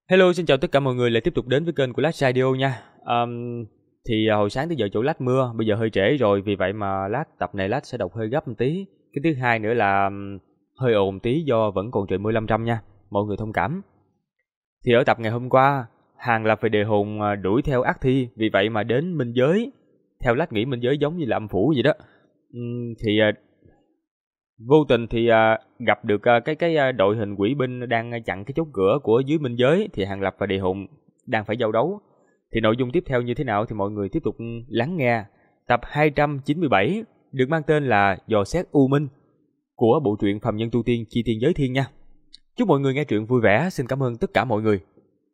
Hello, xin chào tất cả mọi người lại tiếp tục đến với kênh của Lát Radio nha. Hồi sáng tới giờ chỗ Lát mưa, bây giờ hơi trễ rồi, vì vậy mà tập này Lát sẽ đọc hơi gấp một tí. Cái thứ hai nữa là hơi ồn tí do vẫn còn trời mưa lâm râm nha, mọi người thông cảm. Thì ở tập ngày hôm qua, Hàng Lập về đề hồn đuổi theo ác thi, vì vậy mà đến minh giới. Theo Lát nghĩ minh giới giống như là âm phủ vậy đó. Vô tình thì gặp được cái đội hình quỷ binh đang chặn cái chốt cửa của dưới minh giới, thì Hàng Lập và Địa Hùng đang phải giao đấu. Thì nội dung tiếp theo như thế nào thì mọi người tiếp tục lắng nghe tập 297 được mang tên là Dò xét U Minh của bộ truyện Phàm Nhân Tu Tiên Chi Tiên Giới Thiên nha. Chúc mọi người nghe truyện vui vẻ, xin cảm ơn tất cả mọi người.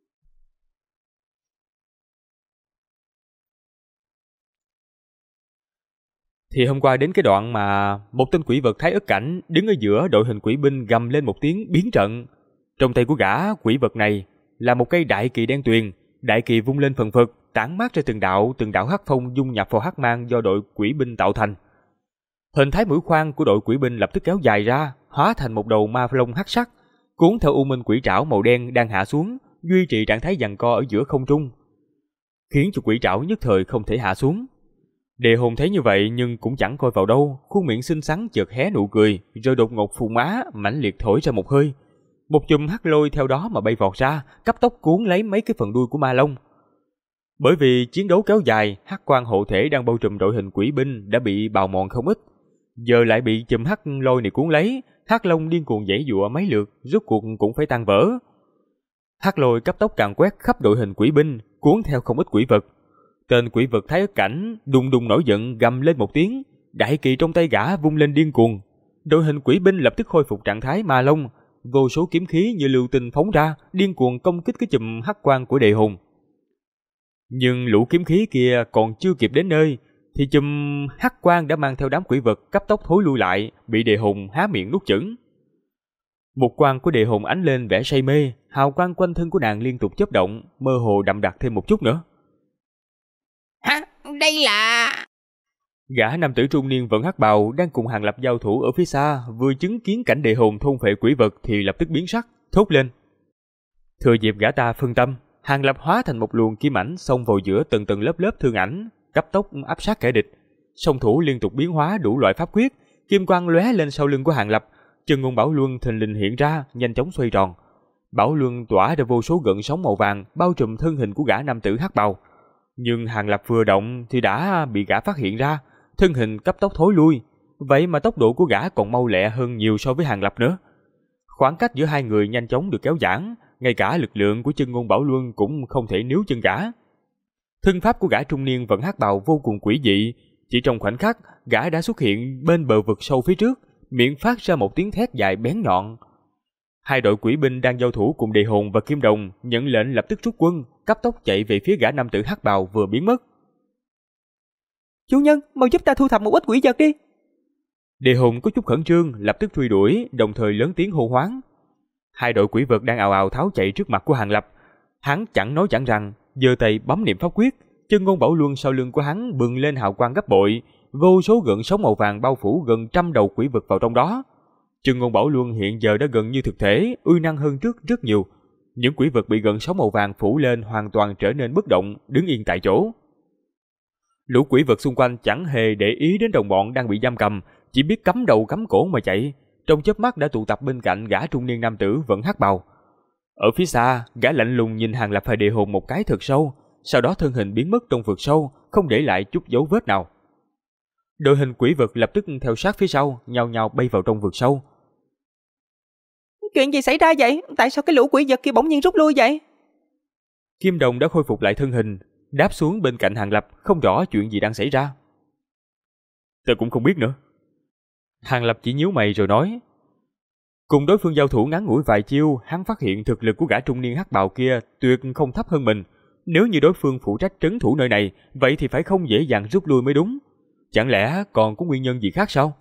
Thì hôm qua đến cái đoạn mà một tên quỷ vật Thái Ức Cảnh đứng ở giữa đội hình quỷ binh gầm lên một tiếng biến trận. Trong tay của gã quỷ vật này là một cây đại kỳ đen tuyền, đại kỳ vung lên phần phật, tản mát ra từng đạo hắc phong dung nhập vào hắc mang do đội quỷ binh tạo thành. Hình thái mũi khoan của đội quỷ binh lập tức kéo dài ra, hóa thành một đầu ma long hắc sắc, cuốn theo u minh quỷ trảo màu đen đang hạ xuống, duy trì trạng thái giằng co ở giữa không trung, khiến cho quỷ trảo nhất thời không thể hạ xuống. Đề Hồn thấy như vậy nhưng cũng chẳng coi vào đâu, khuôn miệng xinh xắn chợt hé nụ cười, rồi đột ngột phù má mãnh liệt thổi ra một hơi. Một chùm hắc lôi theo đó mà bay vọt ra, cấp tốc cuốn lấy mấy cái phần đuôi của ma long. Bởi vì chiến đấu kéo dài, hắc quang hộ thể đang bao trùm đội hình quỷ binh đã bị bào mòn không ít, giờ lại bị chùm hắc lôi này cuốn lấy, hắc long điên cuồng giãy giụa mấy lượt, rốt cuộc cũng phải tan vỡ. Hắc lôi cấp tốc càn quét khắp đội hình quỷ binh, cuốn theo không ít quỷ vật. Tên quỷ vật Thái Ức Cảnh đùng đùng nổi giận gầm lên một tiếng, đại kỳ trong tay gã vung lên điên cuồng. Đội hình quỷ binh lập tức khôi phục trạng thái ma long, vô số kiếm khí như lưu tinh phóng ra, điên cuồng công kích cái chùm hắc quang của Đề Hồn. Nhưng lũ kiếm khí kia còn chưa kịp đến nơi, thì chùm hắc quang đã mang theo đám quỷ vật cấp tốc thối lui lại, bị Đề Hồn há miệng nuốt chửng. Một quang của Đề Hồn ánh lên vẻ say mê, hào quang quanh thân của nàng liên tục chớp động, mơ hồ đậm đặc thêm một chút nữa. Hả? Đây là... Gã nam tử trung niên vận hắc bào đang cùng Hàng Lập giao thủ ở phía xa, vừa chứng kiến cảnh Đề Hồn thôn phệ quỷ vật thì lập tức biến sắc, thốt lên. Thừa dịp gã ta phân tâm, Hàng Lập hóa thành một luồng kim ảnh xông vào giữa từng tầng lớp thương ảnh, cấp tốc áp sát kẻ địch. Song thủ liên tục biến hóa đủ loại pháp quyết, kim quang lóe lên sau lưng của Hàng Lập, chân ngôn bảo luân thình lình hiện ra, nhanh chóng xoay tròn. Bảo luân tỏa ra vô số gợn sóng màu vàng bao trùm thân hình của gã nam tử hắc bào. Nhưng Hàng Lập vừa động thì đã bị gã phát hiện ra, thân hình cấp tốc thối lui, vậy mà tốc độ của gã còn mau lẹ hơn nhiều so với Hàng Lập nữa. Khoảng cách giữa hai người nhanh chóng được kéo giãn, ngay cả lực lượng của chân ngôn bảo luân cũng không thể níu chân gã. Thân pháp của gã trung niên vận hắc bào vô cùng quỷ dị, chỉ trong khoảnh khắc, gã đã xuất hiện bên bờ vực sâu phía trước, miệng phát ra một tiếng thét dài bén nhọn. Hai đội quỷ binh đang giao thủ cùng Đề Hồn và Kim Đồng nhận lệnh lập tức rút quân, cấp tốc chạy về phía gã nam tử hắc bào vừa biến mất. Chủ nhân, mau giúp ta thu thập một ít quỷ vật đi. Đề Hồn có chút khẩn trương, lập tức truy đuổi, đồng thời lớn tiếng hô hoáng. Hai đội quỷ vật đang ào ào tháo chạy trước mặt của Hàng Lập. Hắn chẳng nói chẳng rằng, giơ tay bấm niệm pháp quyết, chân ngôn bảo luân sau lưng của hắn bừng lên hào quang gấp bội, vô số gợn sóng màu vàng bao phủ gần 100 đầu quỷ vật vào trong đó. Chân ngôn bảo luân hiện giờ đã gần như thực thể, uy năng hơn trước rất nhiều. Những quỷ vật bị gợn sóng màu vàng phủ lên hoàn toàn trở nên bất động, đứng yên tại chỗ. Lũ quỷ vật xung quanh chẳng hề để ý đến đồng bọn đang bị giam cầm, chỉ biết cắm đầu cắm cổ mà chạy. Trong chớp mắt đã tụ tập bên cạnh gã trung niên nam tử vẫn hắc bào. Ở phía xa, gã lạnh lùng nhìn Hàng Lập và Đề Hồn một cái thật sâu, sau đó thân hình biến mất trong vực sâu, không để lại chút dấu vết nào. Đội hình quỷ vật lập tức theo sát phía sau, nhao nhao bay vào trong vực sâu. Chuyện gì xảy ra vậy? Tại sao cái lũ quỷ vật kia bỗng nhiên rút lui vậy? Kim Đồng đã khôi phục lại thân hình, đáp xuống bên cạnh Hàng Lập, không rõ chuyện gì đang xảy ra. Tôi cũng không biết nữa. Hàng Lập chỉ nhíu mày rồi nói. Cùng đối phương giao thủ ngắn ngủi vài chiêu, hắn phát hiện thực lực của gã trung niên hắc bào kia tuyệt không thấp hơn mình. Nếu như đối phương phụ trách trấn thủ nơi này, vậy thì phải không dễ dàng rút lui mới đúng. Chẳng lẽ còn có nguyên nhân gì khác sao?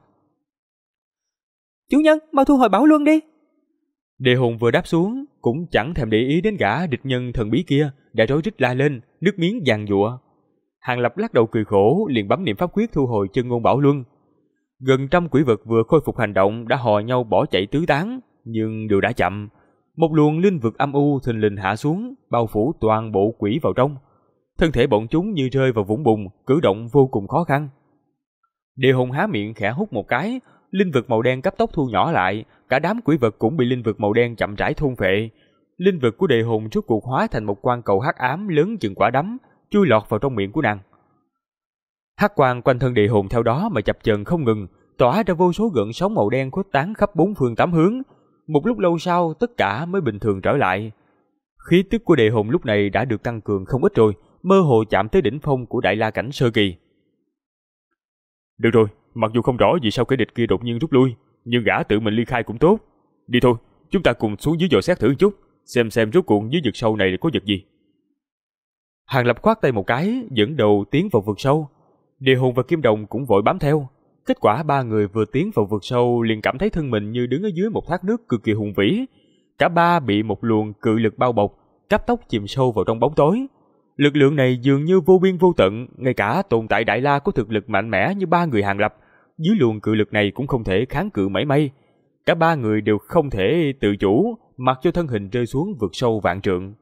Chủ nhân, mau thu hồi bảo luân đi. Đề Hồn vừa đáp xuống, cũng chẳng thèm để ý đến gã địch nhân thần bí kia, đã rối rít la lên, nước miếng giàn giụa. Hàng Lập lắc đầu cười khổ, liền bấm niệm pháp quyết thu hồi chân ngôn bảo luân. Gần 100 quỷ vật vừa khôi phục hành động đã hò nhau bỏ chạy tứ tán, nhưng đều đã chậm. Một luồng linh vực âm u thình lình hạ xuống, bao phủ toàn bộ quỷ vào trong. Thân thể bọn chúng như rơi vào vũng bùn, cử động vô cùng khó khăn. Địa hồn há miệng khẽ hút một cái, linh vực màu đen cấp tốc thu nhỏ lại, cả đám quỷ vật cũng bị linh vực màu đen chậm rãi thôn phệ. Linh vực của địa hồn rốt cuộc hóa thành một quan cầu hắc ám lớn chừng quả đấm, chui lọt vào trong miệng của nàng. Hắc quang quanh thân địa hồn theo đó mà chập chờn không ngừng, tỏa ra vô số gợn sóng màu đen khuếch tán khắp bốn phương tám hướng. Một lúc lâu sau, tất cả mới bình thường trở lại. Khí tức của địa hồn lúc này đã được tăng cường không ít rồi, mơ hồ chạm tới đỉnh phong của Đại La cảnh sơ kỳ. Được rồi, mặc dù không rõ vì sao kẻ địch kia đột nhiên rút lui, nhưng gã tự mình ly khai cũng tốt. Đi thôi, chúng ta cùng xuống dưới dò xét thử một chút, xem rốt cuộc dưới vực sâu này có vật gì. Hàng Lập khoát tay một cái, dẫn đầu tiến vào vực sâu. Địa hồn và Kim Đồng cũng vội bám theo. Kết quả ba người vừa tiến vào vực sâu liền cảm thấy thân mình như đứng ở dưới một thác nước cực kỳ hùng vĩ. Cả ba bị một luồng cự lực bao bọc, cấp tốc chìm sâu vào trong bóng tối. Lực lượng này dường như vô biên vô tận, ngay cả tồn tại Đại La có thực lực mạnh mẽ như ba người Hàng Lập, dưới luồng cự lực này cũng không thể kháng cự mảy may. Cả ba người đều không thể tự chủ, mặc cho thân hình rơi xuống vực sâu vạn trượng.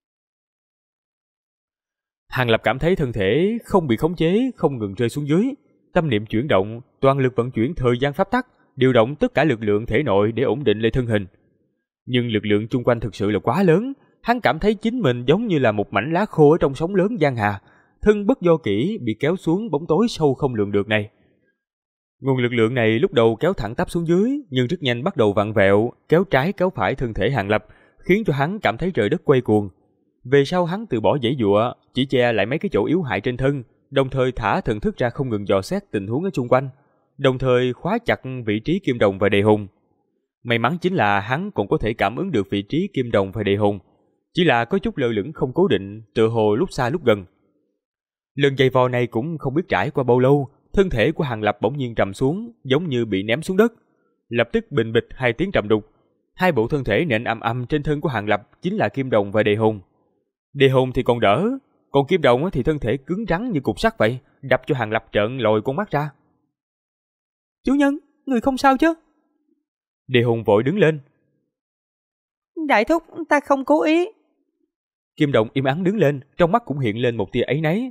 Hàng Lập cảm thấy thân thể không bị khống chế, không ngừng rơi xuống dưới. Tâm niệm chuyển động, toàn lực vận chuyển thời gian pháp tắc, điều động tất cả lực lượng thể nội để ổn định lại thân hình. Nhưng lực lượng chung quanh thực sự là quá lớn, hắn cảm thấy chính mình giống như là một mảnh lá khô ở trong sóng lớn giang hà, thân bất do kỷ bị kéo xuống bóng tối sâu không lường được này. Nguồn lực lượng này lúc đầu kéo thẳng tắp xuống dưới, nhưng rất nhanh bắt đầu vặn vẹo, kéo trái kéo phải thân thể Hàng Lập, khiến cho hắn cảm thấy trời đất quay cuồng. Về sau hắn từ bỏ giãy giụa, chỉ che lại mấy cái chỗ yếu hại trên thân, đồng thời thả thần thức ra không ngừng dò xét tình huống ở xung quanh, đồng thời khóa chặt vị trí Kim Đồng và Đề Hùng. May mắn chính là hắn còn có thể cảm ứng được vị trí Kim Đồng và Đề Hùng, chỉ là có chút lơ lửng không cố định, tựa hồ lúc xa lúc gần. Lần giày vò này cũng không biết trải qua bao lâu, thân thể của Hàng Lập bỗng nhiên trầm xuống, giống như bị ném xuống đất. Lập tức bình bịch hai tiếng trầm đục, hai bộ thân thể nện ầm ầm trên thân của Hàng Lập chính là Kim Đồng và Đề Hùng. Đề Hùng thì còn đỡ, còn Kim Đồng thì thân thể cứng rắn như cục sắt vậy, đập cho Hàng Lập trợn lồi con mắt ra. Chủ nhân, người không sao chứ? Đề Hùng vội đứng lên. Đại thúc, ta không cố ý. Kim Đồng im ắng đứng lên, trong mắt cũng hiện lên một tia áy náy.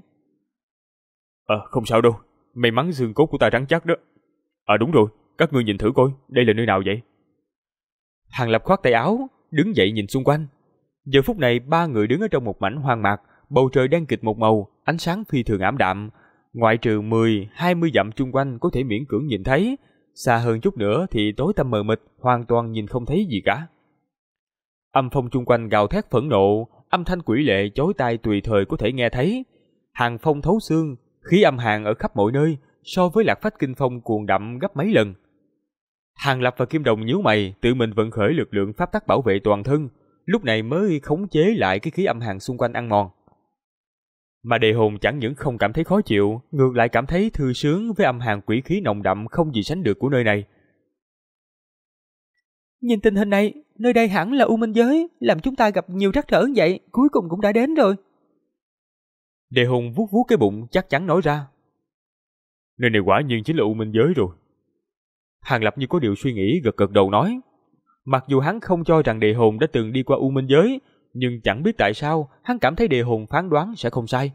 Không sao đâu, may mắn xương cốt của ta rắn chắc đó. Đúng rồi, các ngươi nhìn thử coi, đây là nơi nào vậy? Hàng Lập khoát tay áo, đứng dậy nhìn xung quanh. Giờ phút này ba người đứng ở trong một mảnh hoang mạc, bầu trời đen kịt một màu, ánh sáng phi thường ảm đạm, ngoại trừ 10-20 dặm chung quanh có thể miễn cưỡng nhìn thấy, xa hơn chút nữa thì tối tăm mờ mịt, hoàn toàn nhìn không thấy gì cả. Âm phong chung quanh gào thét phẫn nộ, âm thanh quỷ lệ chói tai tùy thời có thể nghe thấy. Hàng phong thấu xương, khí âm hàn ở khắp mọi nơi, so với Lạc Phách Kinh Phong cuồng đậm gấp mấy lần. Hàng Lập và Kim Đồng nhíu mày, tự mình vận khởi lực lượng pháp tắc bảo vệ toàn thân, lúc này mới khống chế lại cái khí âm hàn xung quanh ăn mòn. Mà Đề Hồn chẳng những không cảm thấy khó chịu, ngược lại cảm thấy thư sướng với âm hàn quỷ khí nồng đậm không gì sánh được của nơi này. Nhìn tình hình này, nơi đây hẳn là U Minh Giới, làm chúng ta gặp nhiều trắc trở như vậy, cuối cùng cũng đã đến rồi. Đề Hồn vuốt vuốt cái bụng chắc chắn nói ra. Nơi này quả nhiên chính là U Minh Giới rồi. Hàng Lập như có điều suy nghĩ gật gật đầu nói. Mặc dù hắn không cho rằng Đề Hồn đã từng đi qua U Minh Giới, nhưng chẳng biết tại sao hắn cảm thấy Đề Hồn phán đoán sẽ không sai.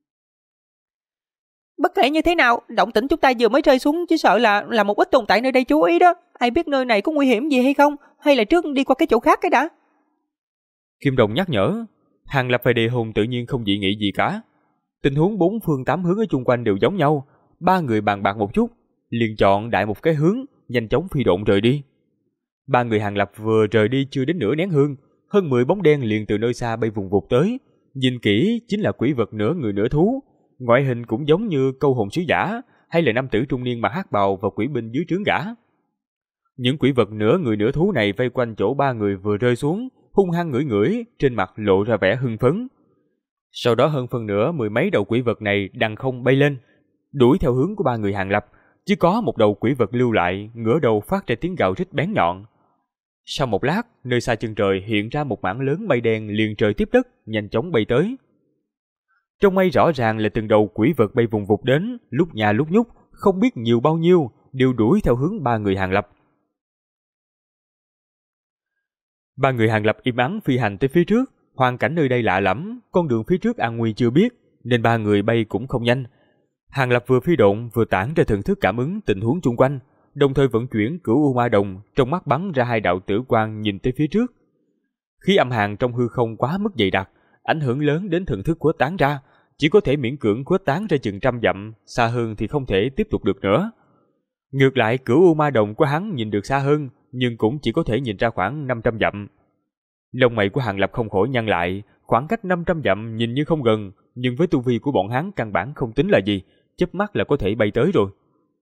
Bất kể như thế nào, động tĩnh chúng ta vừa mới rơi xuống chỉ sợ là một ít tồn tại nơi đây chú ý đó. Ai biết nơi này có nguy hiểm gì hay không, hay là trước đi qua cái chỗ khác cái đã. Kim Đồng nhắc nhở. Hàng Lập và Đề Hồn tự nhiên không dị nghị gì cả. Tình huống bốn phương tám hướng ở chung quanh đều giống nhau. Ba người bàn bạc một chút, liền chọn đại một cái hướng, nhanh chóng phi độn rời đi. Ba người Hàng Lập vừa rời đi chưa đến nửa nén hương, hơn 10 bóng đen liền từ nơi xa bay vùng vụt tới. Nhìn kỹ chính là quỷ vật nửa người nửa thú, ngoại hình cũng giống như câu hồn sứ giả hay là nam tử trung niên mặc hắc bào và quỷ binh dưới trướng gã. Những quỷ vật nửa người nửa thú này vây quanh chỗ ba người vừa rơi xuống, hung hăng ngửi ngửi, trên mặt lộ ra vẻ hưng phấn. Sau đó hơn phân nửa 10 mấy đầu quỷ vật này đằng không bay lên, đuổi theo hướng của ba người Hàng Lập. Chỉ có một đầu quỷ vật lưu lại, ngửa đầu phát ra tiếng gào rít bén nhọn. Sau một lát, nơi xa chân trời hiện ra một mảng lớn mây đen liền trời tiếp đất, nhanh chóng bay tới. Trong mây rõ ràng là từng đầu quỷ vật bay vùng vụt đến, lúc nhà lúc nhúc, không biết nhiều bao nhiêu, đều đuổi theo hướng ba người Hàng Lập. Ba người Hàng Lập im ắng phi hành tới phía trước. Hoàn cảnh nơi đây lạ lẫm, con đường phía trước an nguy chưa biết, nên ba người bay cũng không nhanh. Hàng Lập vừa phi độn vừa tản ra thần thức cảm ứng tình huống xung quanh, đồng thời vận chuyển Cửu U Ma Đồng, trong mắt bắn ra hai đạo tử quang nhìn tới phía trước. Khí âm hàn trong hư không quá mức dày đặc, ảnh hưởng lớn đến thần thức khuếch tán ra, chỉ có thể miễn cưỡng khuếch tán ra chừng 100 dặm, xa hơn thì không thể tiếp tục được nữa. Ngược lại, Cửu U Ma Đồng của hắn nhìn được xa hơn, nhưng cũng chỉ có thể nhìn ra khoảng 500 dặm. Lông mày của Hàng Lập không khỏi nhăn lại, khoảng cách 500 dặm nhìn như không gần, nhưng với tu vi của bọn hắn căn bản không tính là gì, chớp mắt là có thể bay tới rồi.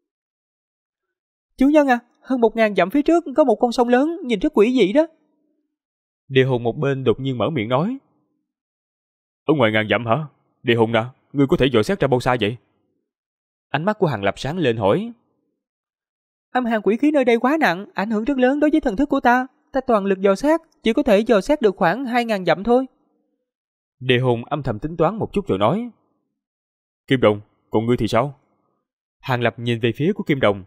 Chủ nhân à, hơn 1000 dặm phía trước có một con sông lớn, nhìn rất quỷ dị đó. Địa Hùng một bên đột nhiên mở miệng nói. Ở ngoài ngàn dặm hả? Địa Hùng à, ngươi có thể dò xét ra bao xa vậy? Ánh mắt của Hàng Lập sáng lên hỏi. Âm hàn quỷ khí nơi đây quá nặng, ảnh hưởng rất lớn đối với thần thức của ta. Ta toàn lực dò xét, chỉ có thể dò xét được khoảng 2000 dặm thôi. Địa Hùng âm thầm tính toán một chút rồi nói. Kim Đồng, còn ngươi thì sao? Hàng Lập nhìn về phía của Kim Đồng.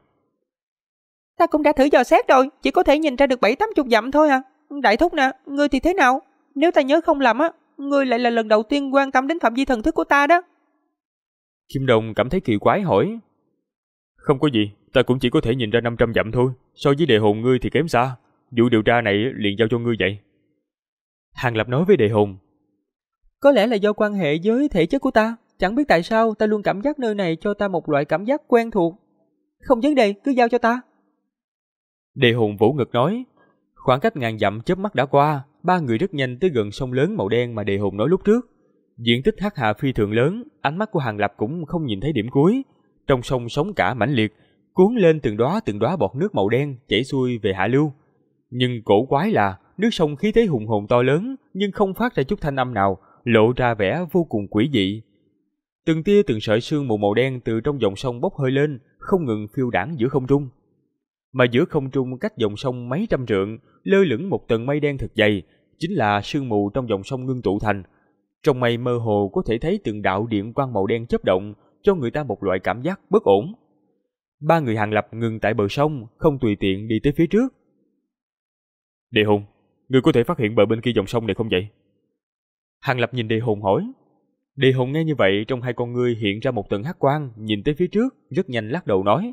Ta cũng đã thử dò xét rồi, chỉ có thể nhìn ra được 70-80 dặm thôi à. Đại thúc nè, ngươi thì thế nào? Nếu ta nhớ không lầm á, ngươi lại là lần đầu tiên quan tâm đến phạm vi thần thức của ta đó. Kim Đồng cảm thấy kỳ quái hỏi. Không có gì, ta cũng chỉ có thể nhìn ra 500 dặm thôi, so với Địa Hùng ngươi thì kém xa. Vụ điều tra này liền giao cho ngươi vậy. Hàng Lập nói với Địa Hùng. Có lẽ là do quan hệ với thể chất của ta, chẳng biết tại sao ta luôn cảm giác nơi này cho ta một loại cảm giác quen thuộc. Không vấn đề, cứ giao cho ta. Địa Hùng vỗ ngực nói. Khoảng cách ngàn dặm chớp mắt đã qua, ba người rất nhanh tới gần sông lớn màu đen mà Địa Hùng nói lúc trước. Diện tích hắc hà phi thường lớn, ánh mắt của Hàng Lập cũng không nhìn thấy điểm cuối. Trong sông sóng cả mãnh liệt, cuốn lên từng đóa bọt nước màu đen chảy xuôi về hạ lưu. Nhưng cổ quái là nước sông khí thế hùng hồn to lớn, nhưng không phát ra chút thanh âm nào, lộ ra vẻ vô cùng quỷ dị. Từng tia từng sợi sương mù màu đen từ trong dòng sông bốc hơi lên, không ngừng phiêu đãng giữa không trung. Mà giữa không trung cách dòng sông mấy trăm trượng, lơ lửng một tầng mây đen thật dày, chính là sương mù trong dòng sông ngưng tụ thành. Trong mây mơ hồ có thể thấy từng đạo điện quang màu đen chớp động, cho người ta một loại cảm giác bất ổn. Ba người Hàng Lập ngừng tại bờ sông, không tùy tiện đi tới phía trước. Địa Hùng, ngươi có thể phát hiện bờ bên kia dòng sông này không vậy? Hàng Lập nhìn Địa Hùng hỏi. Địa Hùng nghe như vậy, trong hai con ngươi hiện ra một tầng hắc quang, nhìn tới phía trước, rất nhanh lắc đầu nói.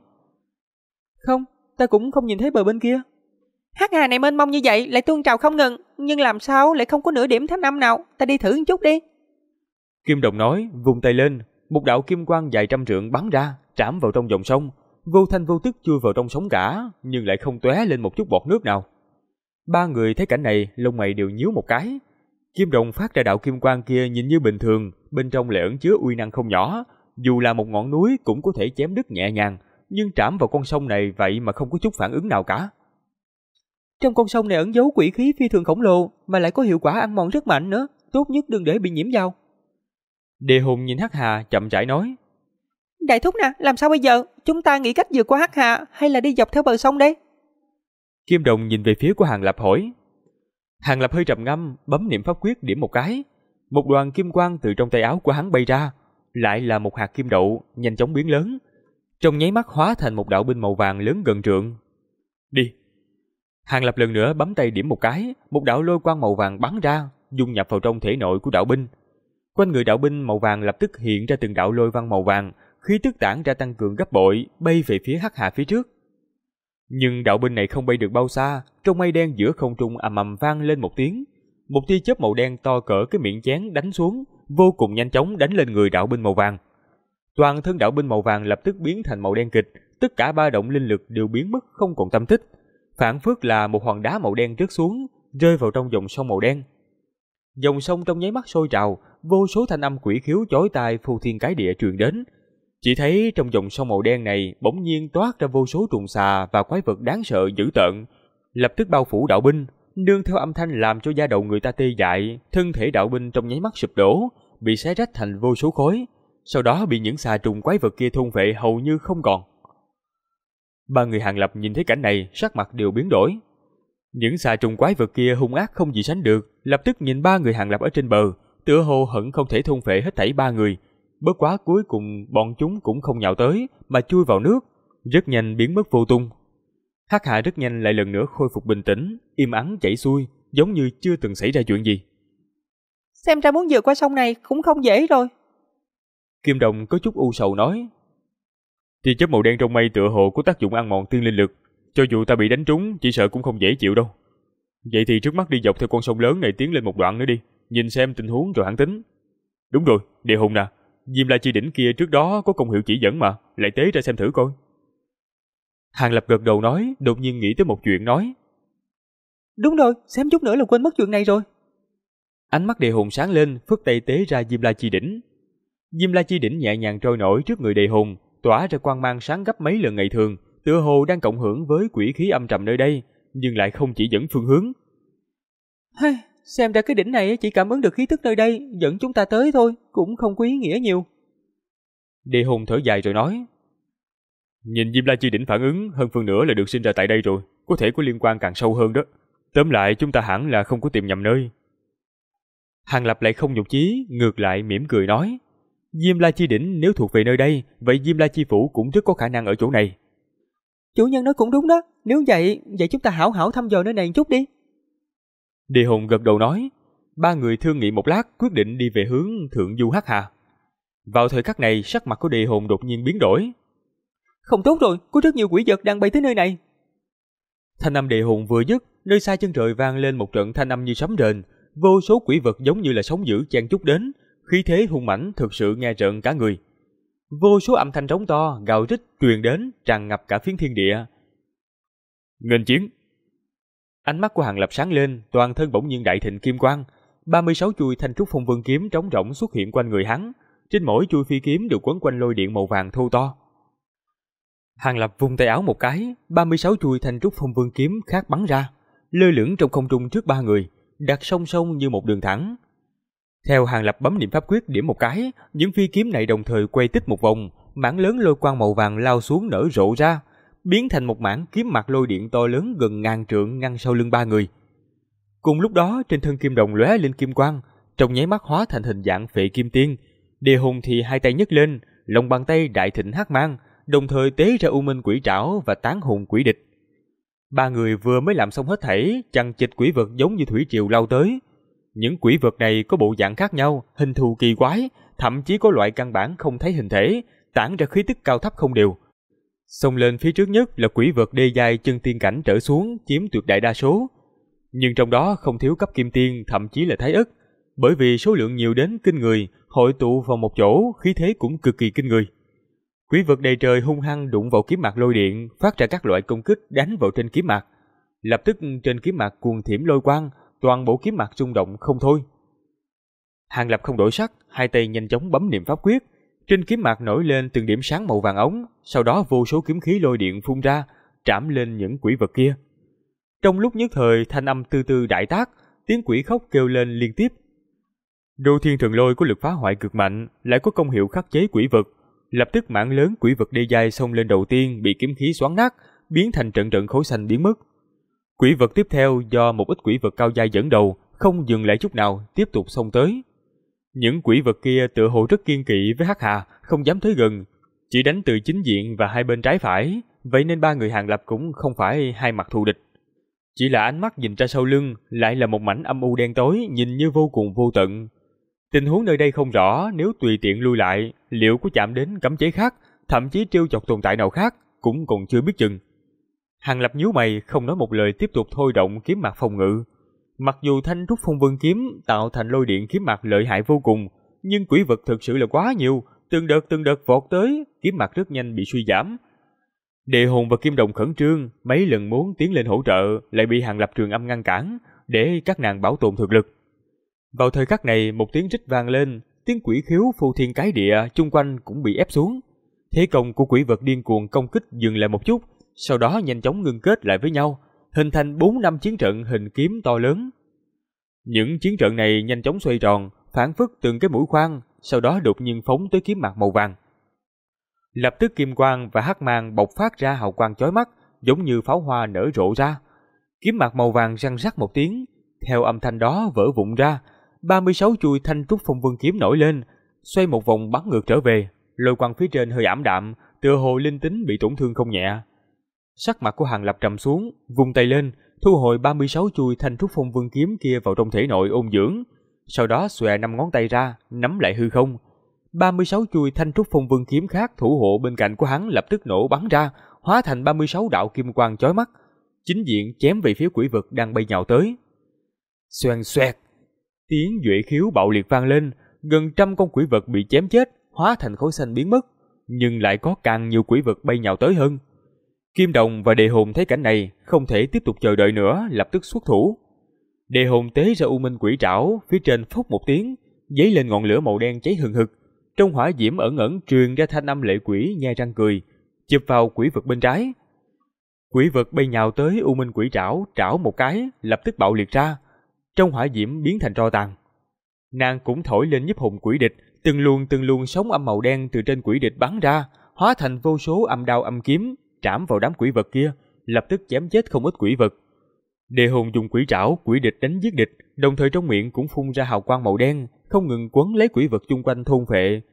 Không, ta cũng không nhìn thấy bờ bên kia. Hắc hà này mênh mông như vậy, lại tuôn trào không ngừng, nhưng làm sao lại không có nửa điểm thanh âm nào, ta đi thử một chút đi. Kim Đồng nói, vung tay lên, một đạo kim quang dài trăm trượng bắn ra, trảm vào trong dòng sông, vô thanh vô tức chui vào trong sóng cả, nhưng lại không tóe lên một chút bọt nước nào. Ba người thấy cảnh này, lông mày đều nhíu một cái. Kim Đồng phát ra đạo kim quang kia nhìn như bình thường, bên trong lại ẩn chứa uy năng không nhỏ, dù là một ngọn núi cũng có thể chém đứt nhẹ nhàng, nhưng trảm vào con sông này vậy mà không có chút phản ứng nào cả. Trong con sông này ẩn giấu quỷ khí phi thường khổng lồ, mà lại có hiệu quả ăn mòn rất mạnh nữa, tốt nhất đừng để bị nhiễm vào. Địa Hùng nhìn hắc hà chậm rãi nói. Đại thúc nè, làm sao bây giờ? Chúng ta nghĩ cách vượt qua hắc hà hay là đi dọc theo bờ sông đây? Kim Đồng nhìn về phía của Hàng Lập hỏi. Hàng Lập hơi trầm ngâm, bấm niệm pháp quyết điểm một cái. Một đoàn kim quang từ trong tay áo của hắn bay ra, lại là một hạt kim đậu, nhanh chóng biến lớn. Trong nháy mắt hóa thành một đạo binh màu vàng lớn gần trượng. Đi. Hàng Lập lần nữa bấm tay điểm một cái, một đạo lôi quang màu vàng bắn ra, dung nhập vào trong thể nội của đạo binh. Quanh người đạo binh màu vàng lập tức hiện ra từng đạo lôi văn màu vàng, khí tức tản ra tăng cường gấp bội, bay về phía hắc hà phía trước. Nhưng đạo binh này không bay được bao xa, trong mây đen giữa không trung ầm ầm vang lên một tiếng, một tia chớp màu đen to cỡ cái miệng chén đánh xuống, vô cùng nhanh chóng đánh lên người đạo binh màu vàng. Toàn thân đạo binh màu vàng lập tức biến thành màu đen kịch, tất cả ba động linh lực đều biến mất không còn tâm tích, phảng phất là một hòn đá màu đen rớt xuống, rơi vào trong dòng sông màu đen. Dòng sông trong nháy mắt sôi trào, vô số thanh âm quỷ khiếu chói tai phô thiên cái địa truyền đến. Chỉ thấy trong dòng sông màu đen này bỗng nhiên toát ra vô số trùng xà và quái vật đáng sợ dữ tợn, lập tức bao phủ đạo binh, nương theo âm thanh làm cho da đầu người ta tê dại, thân thể đạo binh trong nháy mắt sụp đổ, bị xé rách thành vô số khối, sau đó bị những xà trùng quái vật kia thôn vệ hầu như không còn. Ba người Hàng Lập nhìn thấy cảnh này, sắc mặt đều biến đổi. Những xà trùng quái vật kia hung ác không gì sánh được, lập tức nhìn ba người Hàng Lập ở trên bờ, tựa hồ hận không thể thôn phệ hết thảy ba người. Bất quá cuối cùng bọn chúng cũng không nhào tới, mà chui vào nước, rất nhanh biến mất vô tung. Hắc hà rất nhanh lại lần nữa khôi phục bình tĩnh, im ắng chảy xuôi, giống như chưa từng xảy ra chuyện gì. Xem ra muốn vượt qua sông này cũng không dễ rồi. Kim Đồng có chút u sầu nói. Tia chớp màu đen trong mây tựa hồ có tác dụng ăn mòn tiên linh lực, cho dù ta bị đánh trúng chỉ sợ cũng không dễ chịu đâu. Vậy thì trước mắt đi dọc theo con sông lớn này tiến lên một đoạn nữa đi, nhìn xem tình huống rồi hẳn tính. Đúng rồi, Địa Hùng nè, Diêm La Chi Đỉnh kia trước đó có công hiệu chỉ dẫn mà, lại tế ra xem thử coi. Hàng Lập gật đầu nói, đột nhiên nghĩ tới một chuyện nói. Đúng rồi, xém chút nữa là quên mất chuyện này rồi. Ánh mắt Địa Hùng sáng lên, phất tay tế ra Diêm La Chi Đỉnh. Diêm La Chi Đỉnh nhẹ nhàng trôi nổi trước người Địa Hùng, tỏa ra quang mang sáng gấp mấy lần ngày thường, tựa hồ đang cộng hưởng với quỷ khí âm trầm nơi đây, nhưng lại không chỉ dẫn phương hướng. Xem ra cái đỉnh này chỉ cảm ứng được khí tức nơi đây, dẫn chúng ta tới thôi, cũng không có ý nghĩa nhiều. Địa Hùng thở dài rồi nói. Nhìn Diêm La Chi Đỉnh phản ứng, hơn phân nửa là được sinh ra tại đây rồi, có thể có liên quan càng sâu hơn đó. Tóm lại chúng ta hẳn là không có tìm nhầm nơi. Hàng Lập lại không nhục chí, ngược lại mỉm cười nói. Diêm La Chi Đỉnh nếu thuộc về nơi đây, vậy Diêm La Chi Phủ cũng rất có khả năng ở chỗ này. Chủ nhân nói cũng đúng đó, nếu vậy chúng ta hảo hảo thăm dò nơi này một chút đi. Địa Hùng gật đầu nói. Ba người thương nghị một lát, quyết định đi về hướng Thượng Du Hắc Hà. Vào thời khắc này, sắc mặt của Địa Hùng đột nhiên biến đổi. Không tốt rồi, có rất nhiều quỷ vật đang bay tới nơi này. Thanh âm Địa Hùng vừa dứt, nơi xa chân trời vang lên một trận thanh âm như sấm rền, vô số quỷ vật giống như là sóng dữ chen chúc đến, khí thế hung mãnh thực sự nghe rợn cả người. Vô số âm thanh trống to, gào rít truyền đến, tràn ngập cả phiến thiên địa. Nghênh chiến. Ánh mắt của Hàng Lập sáng lên, toàn thân bỗng nhiên đại thịnh kim quang, 36 chuôi thanh trúc phong vân kiếm trống rỗng xuất hiện quanh người hắn, trên mỗi chuôi phi kiếm đều quấn quanh lôi điện màu vàng thô to. Hàng Lập vung tay áo một cái, 36 chuôi thanh trúc phong vân kiếm khác bắn ra, lơ lửng trong không trung trước ba người, đặt song song như một đường thẳng. Theo Hàng Lập bấm niệm pháp quyết điểm một cái, những phi kiếm này đồng thời quay tích một vòng, mảng lớn lôi quang màu vàng lao xuống nở rộ ra, biến thành một mảng kiếm mặt lôi điện to lớn gần ngàn trượng ngăn sau lưng ba người. Cùng lúc đó, trên thân Kim Đồng lóe lên kim quang, trong nháy mắt hóa thành hình dạng Phệ Kim Tiên. Địa Hùng thì hai tay nhấc lên, lòng bàn tay đại thịnh hắc mang, đồng thời tế ra U Minh Quỷ Trảo và Tán Hồn Quỷ Địch. Ba người vừa mới làm xong hết thảy, chằng chịt quỷ vật giống như thủy triều lao tới. Những quỷ vật này có bộ dạng khác nhau, hình thù kỳ quái, thậm chí có loại căn bản không thấy hình thể, tản ra khí tức cao thấp không đều. Xông lên phía trước nhất là quỷ vật đê giai chân tiên cảnh trở xuống, chiếm tuyệt đại đa số. Nhưng trong đó không thiếu cấp kim tiên, thậm chí là thái ức, bởi vì số lượng nhiều đến kinh người, hội tụ vào một chỗ, khí thế cũng cực kỳ kinh người. Quỷ vật đầy trời hung hăng đụng vào kiếm mạc lôi điện, phát ra các loại công kích đánh vào trên kiếm mạc. Lập tức trên kiếm mạc cuồng thiểm lôi quang, toàn bộ kiếm mạc rung động không thôi. Hàng Lập không đổi sắc, hai tay nhanh chóng bấm niệm pháp quyết, trên kiếm mạc nổi lên từng điểm sáng màu vàng ống, sau đó vô số kiếm khí lôi điện phun ra, trảm lên những quỷ vật kia. Trong lúc nhất thời, thanh âm tư tư đại tác, tiếng quỷ khóc kêu lên liên tiếp. Đô Thiên Thần Lôi có lực phá hoại cực mạnh, lại có công hiệu khắc chế quỷ vật. Lập tức mảng lớn quỷ vật đê giai xông lên đầu tiên bị kiếm khí xoắn nát, biến thành trận trận khối xanh biến mất. Quỷ vật tiếp theo do một ít quỷ vật cao giai dẫn đầu, không dừng lại chút nào, tiếp tục xông tới. Những quỷ vật kia tựa hồ rất kiên kỵ với Hắc Hà, không dám tới gần, chỉ đánh từ chính diện và hai bên trái phải, vậy nên ba người Hàng Lập cũng không phải hai mặt thù địch. Chỉ là ánh mắt nhìn ra sau lưng, lại là một mảnh âm u đen tối, nhìn như vô cùng vô tận. Tình huống nơi đây không rõ, nếu tùy tiện lui lại, liệu có chạm đến cấm chế khác, thậm chí trêu chọc tồn tại nào khác, cũng còn chưa biết chừng. Hàng Lập nhíu mày, không nói một lời tiếp tục thôi động kiếm mạc phòng ngự. Mặc dù thanh trúc phong vân kiếm tạo thành lôi điện kiếm mạc lợi hại vô cùng, nhưng quỷ vật thực sự là quá nhiều, từng đợt vọt tới, kiếm mạc rất nhanh bị suy giảm. Địa Hùng và Kim Đồng khẩn trương, mấy lần muốn tiến lên hỗ trợ, lại bị Hàng Lập trường âm ngăn cản, để các nàng bảo tồn thực lực. Vào thời khắc này, một tiếng rít vang lên, tiếng quỷ khiếu phù thiên cái địa chung quanh cũng bị ép xuống. Thế công của quỷ vật điên cuồng công kích dừng lại một chút, sau đó nhanh chóng ngưng kết lại với nhau, hình thành 4 năm chiến trận hình kiếm to lớn. Những chiến trận này nhanh chóng xoay tròn, phản phất từng cái mũi khoan, sau đó đột nhiên phóng tới kiếm mạc màu vàng. Lập tức kim quang và hắc mang bộc phát ra hào quang chói mắt, giống như pháo hoa nở rộ ra. Kiếm mạc màu vàng răng rắc một tiếng, theo âm thanh đó vỡ vụn ra, 36 chuôi thanh trúc phong vân kiếm nổi lên, xoay một vòng bắn ngược trở về, lôi quang phía trên hơi ảm đạm, tựa hồ linh tính bị tổn thương không nhẹ. Sắc mặt của Hàng Lập trầm xuống, vung tay lên, thu hồi 36 chuôi Thanh Trúc Phong Vương kiếm kia vào trong thể nội ôn dưỡng, sau đó xòe 5 ngón tay ra, nắm lại hư không. 36 chuôi Thanh Trúc Phong Vương kiếm khác thủ hộ bên cạnh của hắn lập tức nổ bắn ra, hóa thành 36 đạo kim quang chói mắt, chính diện chém về phía quỷ vật đang bay nhào tới. Xoẹn xoẹt, tiếng duệ khiếu bạo liệt vang lên, gần 100 con quỷ vật bị chém chết, hóa thành khói xanh biến mất, nhưng lại có càng nhiều quỷ vật bay nhào tới hơn. Kim Đồng và Đề Hồn thấy cảnh này, không thể tiếp tục chờ đợi nữa, lập tức xuất thủ. Đề Hồn tế ra U Minh Quỷ Trảo, phía trên phốc một tiếng, giấy lên ngọn lửa màu đen cháy hừng hực. Trong hỏa diễm ẩn ẩn truyền ra thanh âm lệ quỷ nhe răng cười, chụp vào quỷ vật bên trái. Quỷ vật bay nhào tới U Minh Quỷ Trảo, trảo một cái, lập tức bạo liệt ra, trong hỏa diễm biến thành tro tàn. Nàng cũng thổi lên nhiếp hồn quỷ địch, từng luồng sóng âm màu đen từ trên quỷ địch bắn ra, hóa thành vô số âm đao âm kiếm, trảm vào đám quỷ vật kia, lập tức chém chết không ít quỷ vật. Đề Hồn dùng quỷ trảo quỷ địch đánh giết địch, đồng thời trong miệng cũng phun ra hào quang màu đen, không ngừng quấn lấy quỷ vật chung quanh thôn phệ.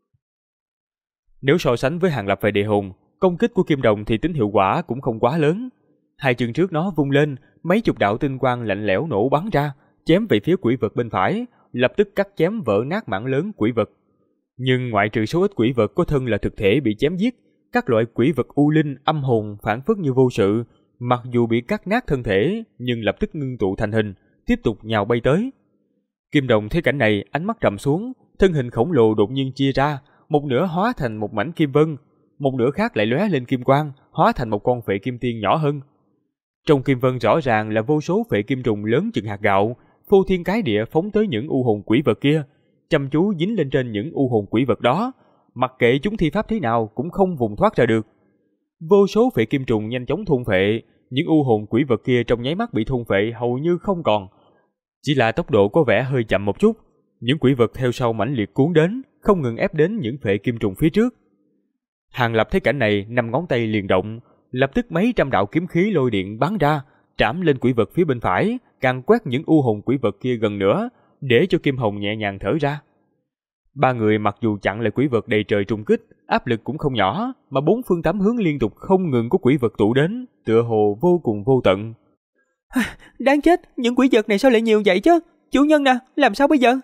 Nếu so sánh với Hàng Lập và Đề Hồn, công kích của Kim Đồng thì tính hiệu quả cũng không quá lớn. Hai chân trước nó vung lên, mấy chục đạo tinh quang lạnh lẽo nổ bắn ra, chém về phía quỷ vật bên phải, lập tức cắt chém vỡ nát mảng lớn quỷ vật. Nhưng ngoại trừ số ít quỷ vật có thân là thực thể bị chém giết, các loại quỷ vật u linh, âm hồn phản phất như vô sự, mặc dù bị cắt nát thân thể nhưng lập tức ngưng tụ thành hình, tiếp tục nhào bay tới. Kim Đồng thấy cảnh này, ánh mắt trầm xuống, thân hình khổng lồ đột nhiên chia ra, một nửa hóa thành một mảnh kim vân, một nửa khác lại lóe lên kim quang, hóa thành một con phệ kim tiên nhỏ hơn. Trong kim vân rõ ràng là vô số phệ kim trùng lớn chừng hạt gạo, phô thiên cái địa phóng tới những u hồn quỷ vật kia, chăm chú dính lên trên những u hồn quỷ vật đó, mặc kệ chúng thi pháp thế nào cũng không vùng thoát ra được. Vô số phệ kim trùng nhanh chóng thôn phệ, những u hồn quỷ vật kia trong nháy mắt bị thôn phệ hầu như không còn. Chỉ là tốc độ có vẻ hơi chậm một chút, những quỷ vật theo sau mãnh liệt cuốn đến, không ngừng ép đến những phệ kim trùng phía trước. Hàng Lập thấy cảnh này, 5 ngón tay liền động, lập tức mấy trăm đạo kiếm khí lôi điện bắn ra, trảm lên quỷ vật phía bên phải, càng quét những u hồn quỷ vật kia gần nữa, để cho Kim Hồng nhẹ nhàng thở ra. Ba người mặc dù chặn lại quỷ vật đầy trời trùng kích, áp lực cũng không nhỏ, mà 4 phương 8 hướng liên tục không ngừng có quỷ vật tụ đến, tựa hồ vô cùng vô tận. Đáng chết, những quỷ vật này sao lại nhiều vậy chứ? Chủ nhân nè, làm sao bây giờ?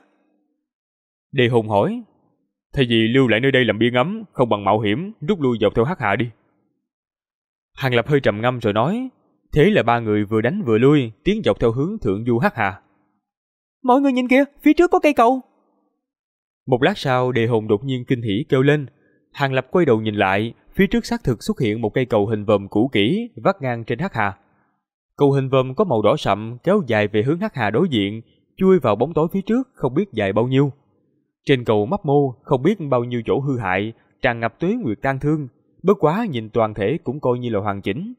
Đề Hồn hỏi. Thay vì lưu lại nơi đây làm bia ngắm, không bằng mạo hiểm rút lui dọc theo Hắc Hà đi. Hàng Lập hơi trầm ngâm rồi nói. Thế là ba người vừa đánh vừa lui, tiến dọc theo hướng thượng du Hắc Hà. Mọi người nhìn kìa, phía trước có cây cầu. Một lát sau, Đề Hồn đột nhiên kinh hỉ kêu lên. Hàng Lập quay đầu nhìn lại, phía trước xác thực xuất hiện một cây cầu hình vòm cũ kỹ vắt ngang trên Hắc Hà. Cầu hình vòm có màu đỏ sậm, kéo dài về hướng Hắc Hà đối diện, chui vào bóng tối phía trước không biết dài bao nhiêu. Trên cầu mấp mô, không biết bao nhiêu chỗ hư hại, tràn ngập tuế nguyệt tang thương, bất quá nhìn toàn thể cũng coi như là hoàn chỉnh.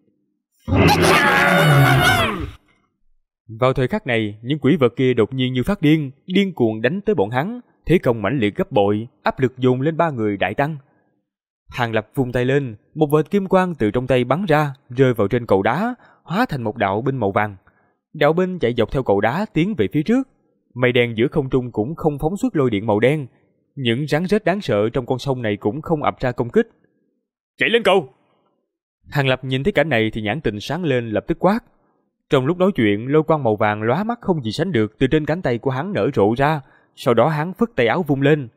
Vào thời khắc này, những quỷ vật kia đột nhiên như phát điên, điên cuồng đánh tới bọn hắn, thế công mãnh liệt gấp bội, áp lực dồn lên ba người đại tăng. Hàng Lập vung tay lên, một vệt kim quang từ trong tay bắn ra, rơi vào trên cầu đá, hóa thành một đạo binh màu vàng. Đạo binh chạy dọc theo cầu đá tiến về phía trước. Mây đen giữa không trung cũng không phóng xuất lôi điện màu đen. Những rắn rết đáng sợ trong con sông này cũng không ập ra công kích. Chạy lên cầu! Hàng Lập nhìn thấy cảnh này thì nhãn tình sáng lên, lập tức quát. Trong lúc nói chuyện, lôi quang màu vàng lóa mắt không gì sánh được từ trên cánh tay của hắn nở rộ ra. Sau đó hắn phất tay áo vung lên.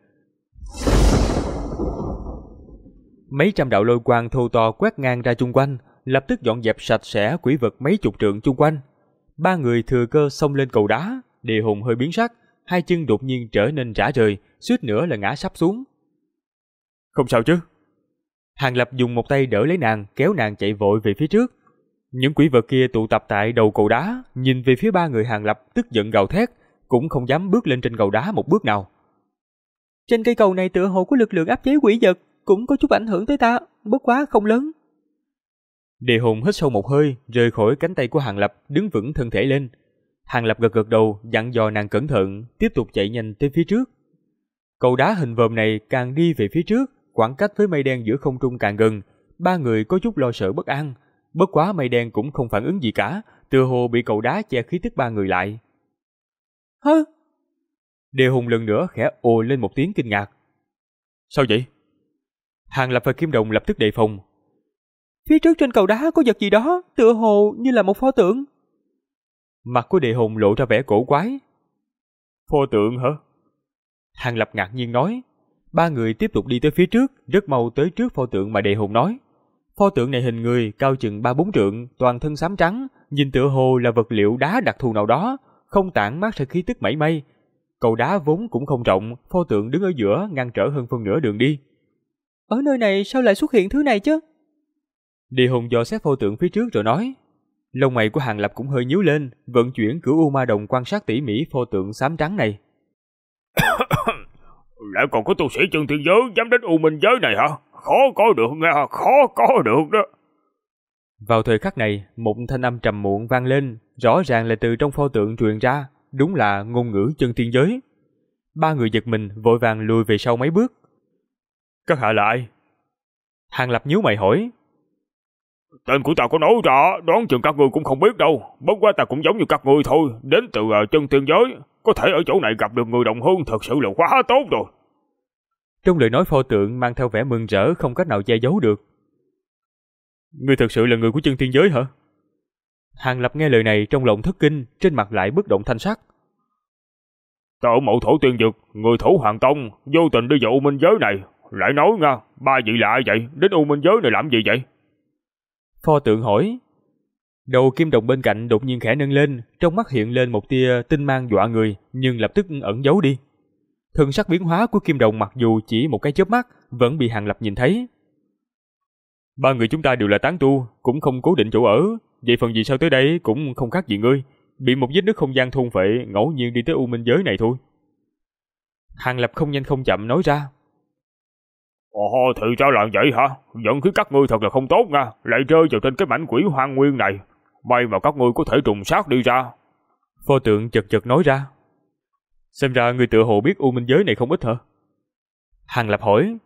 Mấy trăm đạo lôi quang thô to quét ngang ra chung quanh, lập tức dọn dẹp sạch sẽ quỷ vật mấy chục trượng chung quanh. Ba người thừa cơ xông lên cầu đá. Đề Hồn hơi biến sắc, hai chân đột nhiên trở nên rã rời, suýt nữa là ngã sắp xuống. Không sao chứ? Hàng Lập dùng một tay đỡ lấy nàng, kéo nàng chạy vội về phía trước. Những quỷ vật kia tụ tập tại đầu cầu đá, nhìn về phía ba người Hàng Lập tức giận gào thét, cũng không dám bước lên trên cầu đá một bước nào. Trên cây cầu này tựa hồ có lực lượng áp chế quỷ vật, cũng có chút ảnh hưởng tới ta, bất quá không lớn. Đề Hồn hít sâu một hơi, rời khỏi cánh tay của Hàng Lập, đứng vững thân thể lên. Hàng Lập gật gật đầu, dặn dò nàng cẩn thận, tiếp tục chạy nhanh tới phía trước. Cầu đá hình vòm này càng đi về phía trước, khoảng cách với mây đen giữa không trung càng gần, ba người có chút lo sợ bất an. Bất quá mây đen cũng không phản ứng gì cả, tựa hồ bị cầu đá che khí tức ba người lại. Hơ? Đề Hồn lần nữa khẽ ồ lên một tiếng kinh ngạc. Sao vậy? Hàng Lập và Kim Đồng lập tức đề phòng. Phía trước trên cầu đá có vật gì đó, tựa hồ như là một pho tượng. Mặt của Địa Hùng lộ ra vẻ cổ quái. Pho tượng hả? Hàng Lập ngạc nhiên nói. Ba người tiếp tục đi tới phía trước, rất mau tới trước pho tượng mà Địa Hùng nói. Pho tượng này hình người cao chừng 3-4 trượng, toàn thân xám trắng, nhìn tựa hồ là vật liệu đá đặc thù nào đó, không tản mát ra khí tức mảy may. Cầu đá vốn cũng không rộng, pho tượng đứng ở giữa ngăn trở hơn phân nửa đường đi. Ở nơi này sao lại xuất hiện thứ này chứ? Địa Hùng dò xét pho tượng phía trước rồi nói. Lông mày của Hàng Lập cũng hơi nhíu lên, vận chuyển Cửu U Ma Đồng quan sát tỉ mỉ pho tượng xám trắng này. Lại còn có tu sĩ chân thiên giới dám đến U Minh giới này hả? Khó có được nha, khó có được đó. Vào thời khắc này, một thanh âm trầm muộn vang lên, rõ ràng là từ trong pho tượng truyền ra, đúng là ngôn ngữ chân thiên giới. Ba người giật mình, vội vàng lùi về sau mấy bước. Các hạ là ai? Hàng Lập nhíu mày hỏi. Tên của ta có nói ra, đoán chừng các ngươi cũng không biết đâu. Bất quá ta cũng giống như các ngươi thôi, đến từ chân thiên giới. Có thể ở chỗ này gặp được người đồng hương thật sự là quá tốt rồi. Trong lời nói pho tượng mang theo vẻ mừng rỡ không cách nào che giấu được. Ngươi thật sự là người của chân thiên giới hả? Hàng Lập nghe lời này trong lòng thất kinh, trên mặt lại bất động thanh sắc. Ta ở Mậu Thổ Tiên Vực, người Thủ Hoàng Tông, vô tình đi vào U Minh giới này. Lại nói nha, ba vị là ai vậy? Đến U Minh giới này làm gì vậy? Pho tượng hỏi. Đầu kim đồng bên cạnh đột nhiên khẽ nâng lên, trong mắt hiện lên một tia tinh mang dọa người, nhưng lập tức ẩn giấu đi. Thần sắc biến hóa của kim đồng mặc dù chỉ một cái chớp mắt, vẫn bị Hàng Lập nhìn thấy. Ba người chúng ta đều là tán tu, cũng không cố định chỗ ở, vậy phần gì sao tới đây cũng không khác gì ngươi, bị một vết nứt không gian thôn phệ, ngẫu nhiên đi tới U Minh giới này thôi. Hàng Lập không nhanh không chậm nói ra. Ồ, thì ra là vậy hả? Vận khí các ngươi thật là không tốt nha, lại rơi vào trên cái mảnh quỷ hoang nguyên này. May mà các ngươi có thể trùng sát đi ra. Pho tượng chật chật nói ra. Xem ra người tựa hồ biết U Minh giới này không ít hả? Hàng Lập hỏi.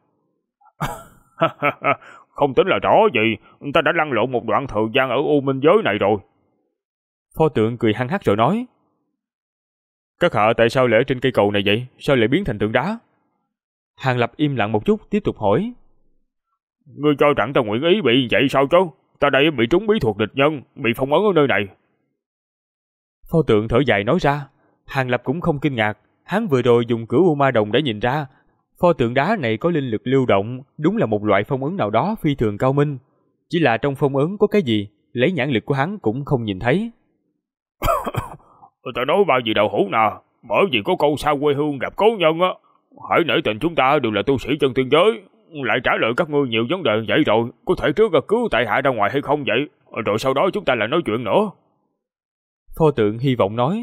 Không tính là rõ gì, ta đã lăn lộn một đoạn thời gian ở U Minh giới này rồi. Pho tượng cười hăng hắc rồi nói. Các hạ tại sao lại ở trên cây cầu này vậy? Sao lại biến thành tượng đá? Hàng Lập im lặng một chút tiếp tục hỏi. Ngươi cho rằng ta nguyện ý bị vậy sao chứ? Ta đây bị trúng bí thuật địch nhân, bị phong ấn ở nơi này. Pho tượng thở dài nói ra. Hàng Lập cũng không kinh ngạc, hắn vừa rồi dùng Cửu U Ma Đồng đã nhìn ra, pho tượng đá này có linh lực lưu động, đúng là một loại phong ấn nào đó phi thường cao minh. Chỉ là trong phong ấn có cái gì, lấy nhãn lực của hắn cũng không nhìn thấy. Ta nói ba gì đầu hũ nào, bởi vì có câu xa quê hương gặp cố nhân á. Hãy nể tình chúng ta đều là tu sĩ chân thiên giới, lại trả lời các ngươi nhiều vấn đề vậy rồi, có thể trước cứu tại hạ ra ngoài hay không vậy? Rồi sau đó chúng ta lại nói chuyện nữa. Pho tượng hy vọng nói.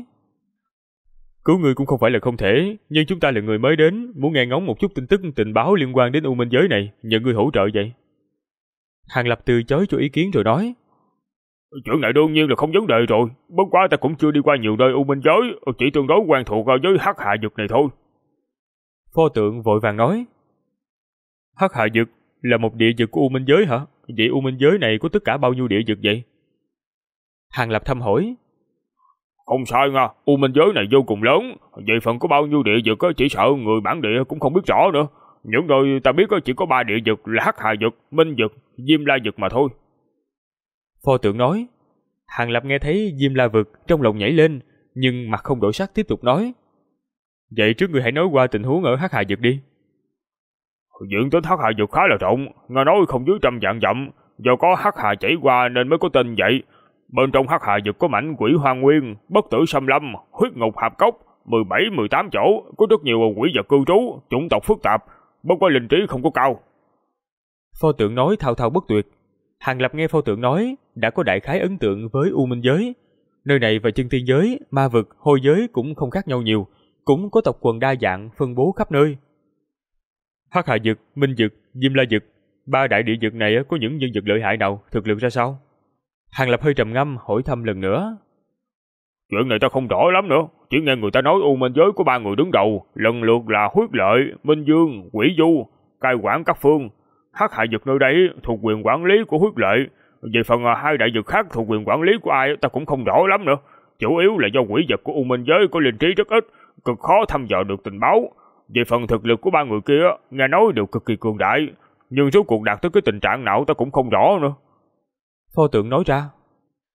Cứu ngươi cũng không phải là không thể, nhưng chúng ta là người mới đến, muốn nghe ngóng một chút tin tức tình báo liên quan đến U Minh giới này, nhờ ngươi hỗ trợ vậy. Hàng Lập từ chối cho ý kiến rồi nói. Chuyện này đương nhiên là không vấn đề rồi, bất quá ta cũng chưa đi qua nhiều nơi U Minh giới, chỉ tương đối quen thuộc với Hắc Hà Vực này thôi. Pho tượng vội vàng nói. Hắc Hà Vực là một địa vực của U Minh giới hả? Vậy U Minh giới này có tất cả bao nhiêu địa vực vậy? Hàng Lập thăm hỏi. Không sai nha, U Minh giới này vô cùng lớn, về phần có bao nhiêu địa vực chỉ sợ người bản địa cũng không biết rõ nữa. Những nơi ta biết chỉ có 3 địa vực là Hắc Hà Vực, Minh Vực, Diêm La Vực mà thôi. Pho tượng nói. Hàng Lập nghe thấy Diêm La Vực trong lòng nhảy lên, nhưng mặt không đổi sắc tiếp tục nói. Vậy trước ngươi hãy nói qua tình huống ở Hắc Hà Vực đi. Diện tích Hắc Hà Vực khá là rộng, nghe nói không dưới 100 vạn dặm, do có Hắc Hà chảy qua nên mới có tên vậy. Bên trong Hắc Hà Vực có mảnh quỷ hoang nguyên, bất tử xâm lâm, huyết ngục hạp cốc, 17-18 chỗ, có rất nhiều quỷ vật cư trú, chủng tộc phức tạp, bất quá linh trí không có cao. Pho tượng nói thao thao bất tuyệt. Hàng Lập nghe pho tượng nói, đã có đại khái ấn tượng với U Minh giới. Nơi này và chân thiên giới, ma vực, hôi giới cũng không khác nhau nhiều, cũng có tộc quần đa dạng phân bố khắp nơi. Hắc Hà Vực, Minh Vực, Diêm La Vực, 3 đại địa vực này có những nhân vật lợi hại nào, thực lực ra sao? Hàng Lập hơi trầm ngâm hỏi thăm lần nữa. Chuyện này ta không rõ lắm nữa, chỉ nghe người ta nói U Minh giới có 3 người đứng đầu, lần lượt là Huyết Lợi, Minh Dương, Quỷ Du, cai quản các phương. Hắc Hà Vực nơi đây thuộc quyền quản lý của Huyết Lợi, về phần 2 đại vực khác thuộc quyền quản lý của ai ta cũng không rõ lắm nữa. Chủ yếu là do quỷ vật của U Minh giới có linh trí rất ít, cực khó thăm dò được tình báo. Về phần thực lực của 3 người kia, nghe nói đều cực kỳ cường đại, nhưng rốt cuộc đạt tới cái tình trạng nào ta cũng không rõ nữa. Pho tượng nói ra.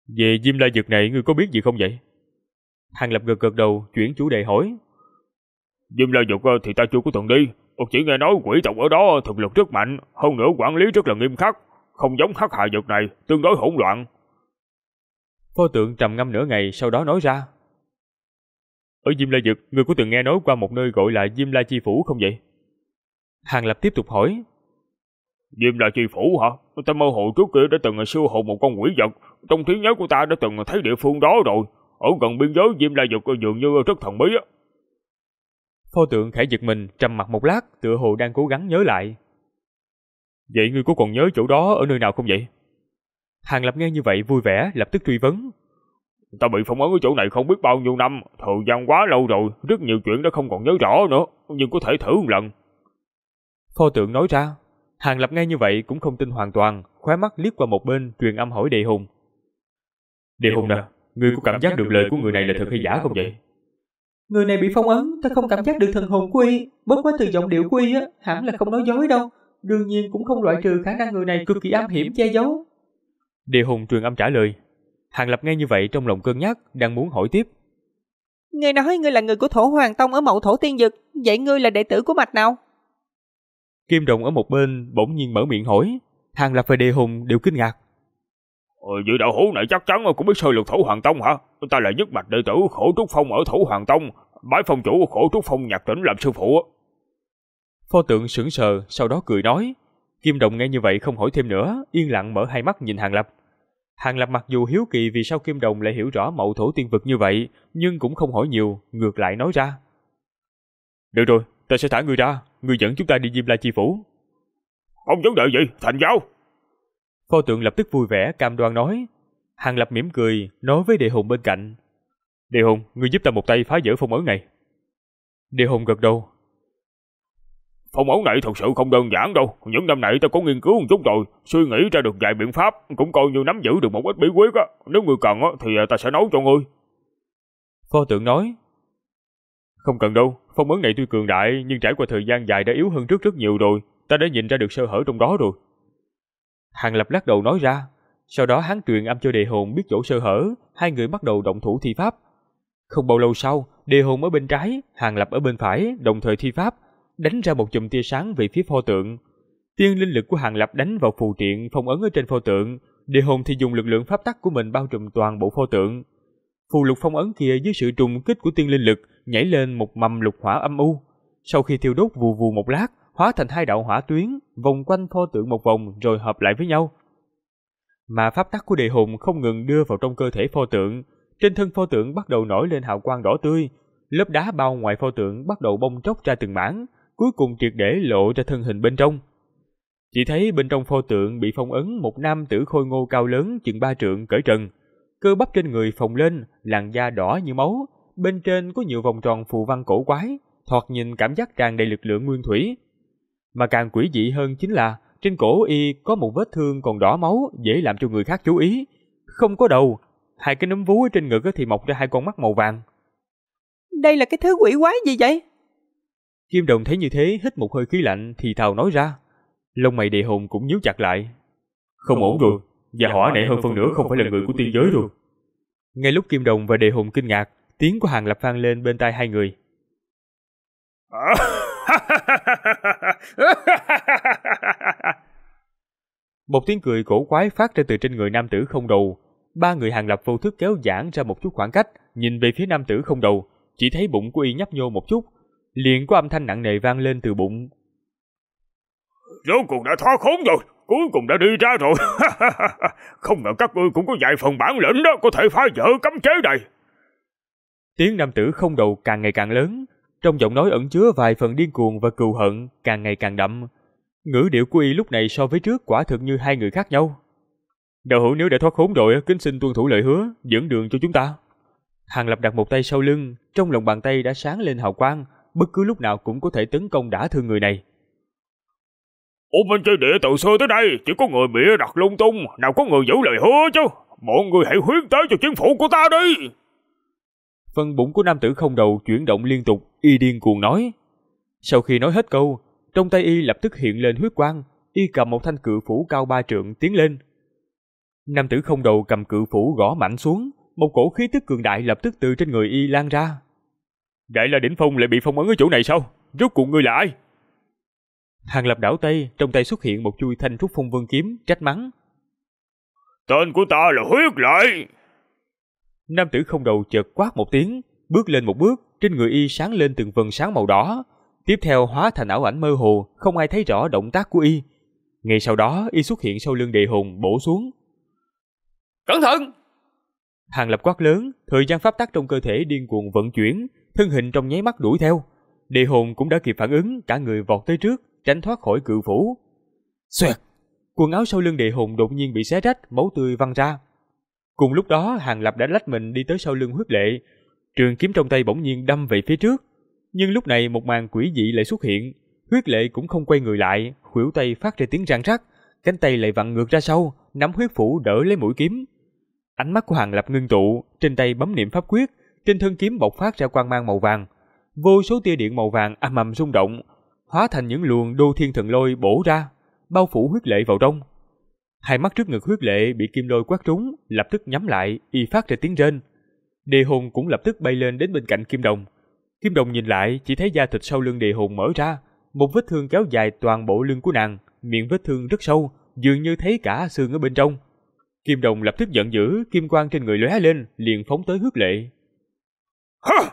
Về Diêm La Dực này ngươi có biết gì không vậy? Hàng Lập gật gật đầu, chuyển chủ đề hỏi. Diêm La Dực thì ta chưa có từng đi, chỉ nghe nói quỷ tộc ở đó thực lực rất mạnh, hơn nữa quản lý rất là nghiêm khắc, không giống Hắc Hà Dực này, tương đối hỗn loạn. Pho tượng trầm ngâm nửa ngày, sau đó nói ra. Ở Diêm La Dực, ngươi có từng nghe nói qua một nơi gọi là Diêm La Chi Phủ không vậy? Hàng Lập tiếp tục hỏi. Diêm La Chi Phủ hả? Ta mơ hồ trước kia đã từng siêu hồn một con quỷ vật, trong trí nhớ của ta đã từng thấy địa phương đó rồi, ở gần biên giới Diêm La Dực dường như rất thần bí á. Pho tượng khẽ giật mình, trầm mặt một lát, tựa hồ đang cố gắng nhớ lại. Vậy ngươi có còn nhớ chỗ đó ở nơi nào không vậy? Hàng Lập nghe như vậy vui vẻ, lập tức truy vấn. Ta bị phong ấn ở chỗ này không biết bao nhiêu năm, thời gian quá lâu rồi, rất nhiều chuyện đã không còn nhớ rõ nữa, nhưng có thể thử một lần. Pho tượng nói ra. Hàng Lập nghe như vậy cũng không tin hoàn toàn, khóe mắt liếc qua một bên, truyền âm hỏi Đề Hùng. Đề Hùng nè, ngươi có cảm giác được lời của người này là thật hay giả không vậy? Người này bị phong ấn, ta không cảm giác được thần hồn của y, bất quá từ giọng điệu của y á, hẳn là không nói dối đâu. Đương nhiên cũng không loại trừ khả năng người này cực kỳ âm hiểm che giấu. Đề Hùng truyền âm trả lời. Hàng Lập nghe như vậy trong lòng cân nhắc, đang muốn hỏi tiếp. Nghe nói ngươi là người của Thổ Hoàng Tông ở Mậu Thổ Tiên Dực, vậy ngươi là đệ tử của mạch nào? Kim Đồng ở một bên bỗng nhiên mở miệng hỏi. Hàng Lập và Đề Hùng đều kinh ngạc. Vị đạo hữu này chắc chắn cũng biết sơ lược Thổ Hoàng Tông hả? Ta là nhất mạch đệ tử Khổ Trúc Phong ở Thổ Hoàng Tông, bái phong chủ Khổ Trúc Phong Nhạc Tĩnh làm sư phụ. Pho tượng sững sờ, sau đó cười nói. Kim Đồng nghe như vậy không hỏi thêm nữa, yên lặng mở hai mắt nhìn Hàng Lập. Hàng Lập mặc dù hiếu kỳ vì sao Kim Đồng lại hiểu rõ Mậu Thổ Tiên Vực như vậy, nhưng cũng không hỏi nhiều, ngược lại nói ra. Được rồi, ta sẽ thả ngươi ra, ngươi dẫn chúng ta đi Diêm La Chi Phủ. Không vấn đề gì, thành giao. Pho tượng lập tức vui vẻ cam đoan nói. Hàng Lập mỉm cười, nói với Đề Hùng bên cạnh. Đề Hùng, ngươi giúp ta một tay phá vỡ phong ấn này. Đề Hùng gật đầu. Phong ấn này thật sự không đơn giản đâu, những năm này ta có nghiên cứu một chút rồi, suy nghĩ ra được vài biện pháp, cũng coi như nắm giữ được một ít bí quyết á, nếu ngươi cần thì ta sẽ nói cho ngươi. Pho tượng nói. Không cần đâu, phong ấn này tuy cường đại nhưng trải qua thời gian dài đã yếu hơn trước rất nhiều rồi, ta đã nhìn ra được sơ hở trong đó rồi. Hàng Lập lắc đầu nói ra, sau đó hắn truyền âm cho Đề Hồn biết chỗ sơ hở, hai người bắt đầu động thủ thi pháp. Không bao lâu sau, Đề Hồn ở bên trái, Hàng Lập ở bên phải, đồng thời thi pháp, đánh ra một chùm tia sáng về phía pho tượng. Tiên linh lực của Hàng Lập đánh vào phù triện phong ấn ở trên pho tượng, Đề Hồn thì dùng lực lượng pháp tắc của mình bao trùm toàn bộ pho tượng. Phù lục phong ấn kia dưới sự trùng kích của tiên linh lực nhảy lên một mầm lục hỏa âm u. Sau khi thiêu đốt vù vù một lát, hóa thành hai đạo hỏa tuyến, vòng quanh pho tượng một vòng rồi hợp lại với nhau. Mà pháp tắc của Đề Hồn không ngừng đưa vào trong cơ thể pho tượng, trên thân pho tượng bắt đầu nổi lên hào quang đỏ tươi, lớp đá bao ngoài pho tượng bắt đầu bong tróc ra từng mảng, cuối cùng triệt để lộ ra thân hình bên trong. Chỉ thấy bên trong pho tượng bị phong ấn một nam tử khôi ngô cao lớn chừng 3 trượng cởi trần, cơ bắp trên người phồng lên, làn da đỏ như máu, bên trên có nhiều vòng tròn phù văn cổ quái, thoạt nhìn cảm giác tràn đầy lực lượng nguyên thủy. Mà càng quỷ dị hơn chính là trên cổ y có một vết thương còn đỏ máu, dễ làm cho người khác chú ý. Không có đầu, hai cái núm vú ở trên ngực thì mọc ra hai con mắt màu vàng. Đây là cái thứ quỷ quái gì vậy? Kim Đồng thấy như thế, hít một hơi khí lạnh thì thào nói ra. Lông mày Đề Hồn cũng nhíu chặt lại. Không ổn rồi, và hỏa này hơn phân nửa không phải là người của tiên giới rồi. Ngay lúc Kim Đồng và Đề Hồn kinh ngạc, tiếng của Hàng Lập vang lên bên tai hai người. Một tiếng cười cổ quái phát ra từ trên người nam tử không đầu. Ba người Hàng Lập vô thức kéo giãn ra một chút khoảng cách, nhìn về phía nam tử không đầu, chỉ thấy bụng của y nhấp nhô một chút, liền có âm thanh nặng nề vang lên từ bụng. Rốt cuộc đã thoát khốn rồi, cuối cùng đã đi ra rồi. Không ngờ các ngươi cũng có vài phần bản lĩnh đó, có thể phá vỡ cấm chế này. Tiếng nam tử không đầu càng ngày càng lớn, trong giọng nói ẩn chứa vài phần điên cuồng và cừu hận càng ngày càng đậm. Ngữ điệu của y lúc này so với trước quả thực như hai người khác nhau. Đạo hữu nếu đã thoát khốn rồi, kính xin tuân thủ lời hứa, dẫn đường cho chúng ta. Hàng Lập đặt một tay sau lưng, trong lòng bàn tay đã sáng lên hào quang, bất cứ lúc nào cũng có thể tấn công đả thương người này. U Minh Chi Địa từ xưa tới đây chỉ có người bịa đặt lung tung, nào có người giữ lời hứa chứ. Mọi người hãy huyết tới cho chiến phủ của ta đi. Phần bụng của nam tử không đầu chuyển động liên tục, y điên cuồng nói. Sau khi nói hết câu, trong tay y lập tức hiện lên huyết quang, y cầm một thanh cự phủ cao 3 trượng tiến lên. Nam tử không đầu cầm cự phủ gõ mạnh xuống, một cổ khí tức cường đại lập tức từ trên người y lan ra. Đại La Đỉnh Phong lại bị phong ấn ở chỗ này sao? Rốt cuộc ngươi là ai? Hàng Lập đảo tay, trong tay xuất hiện một chuôi thanh trúc phong vân kiếm, trách mắng. Tên của ta là Huyết Lệ. Nam tử không đầu chợt quát một tiếng, bước lên một bước, trên người y sáng lên từng vầng sáng màu đỏ. Tiếp theo hóa thành ảo ảnh mơ hồ, không ai thấy rõ động tác của y. Ngay sau đó, y xuất hiện sau lưng Đề Hồn bổ xuống. Cẩn thận! Hàng Lập quát lớn, thời gian pháp tắc trong cơ thể điên cuồng vận chuyển, thân hình trong nháy mắt đuổi theo. Đề Hồn cũng đã kịp phản ứng, cả người vọt tới trước, tránh thoát khỏi cự phủ. Xoẹt! Quần áo sau lưng Đề Hồn đột nhiên bị xé rách, máu tươi văng ra. Cùng lúc đó, Hàng Lập đã lách mình đi tới sau lưng Huyết Lệ, trường kiếm trong tay bỗng nhiên đâm về phía trước. Nhưng lúc này một màn quỷ dị lại xuất hiện, Huyết Lệ cũng không quay người lại, khuỷu tay phát ra tiếng răng rắc, cánh tay lại vặn ngược ra sau, nắm huyết phủ đỡ lấy mũi kiếm. Ánh mắt của Hàng Lập ngưng tụ, trên tay bấm niệm pháp quyết, trên thân kiếm bộc phát ra quang mang màu vàng. Vô số tia điện màu vàng ầm ầm rung động, hóa thành những luồng đô thiên thần lôi bổ ra, bao phủ Huyết Lệ vào trong. Hai mắt trước ngực Huyết Lệ bị kim lôi quát trúng, lập tức nhắm lại, y phát ra tiếng rên. Đề Hồn cũng lập tức bay lên đến bên cạnh Kim Đồng. Kim Đồng nhìn lại, chỉ thấy da thịt sau lưng Đề Hồn mở ra, một vết thương kéo dài toàn bộ lưng của nàng, miệng vết thương rất sâu, dường như thấy cả xương ở bên trong. Kim Đồng lập tức giận dữ, kim quang trên người lóe lên, liền phóng tới Huyết Lệ. Ha!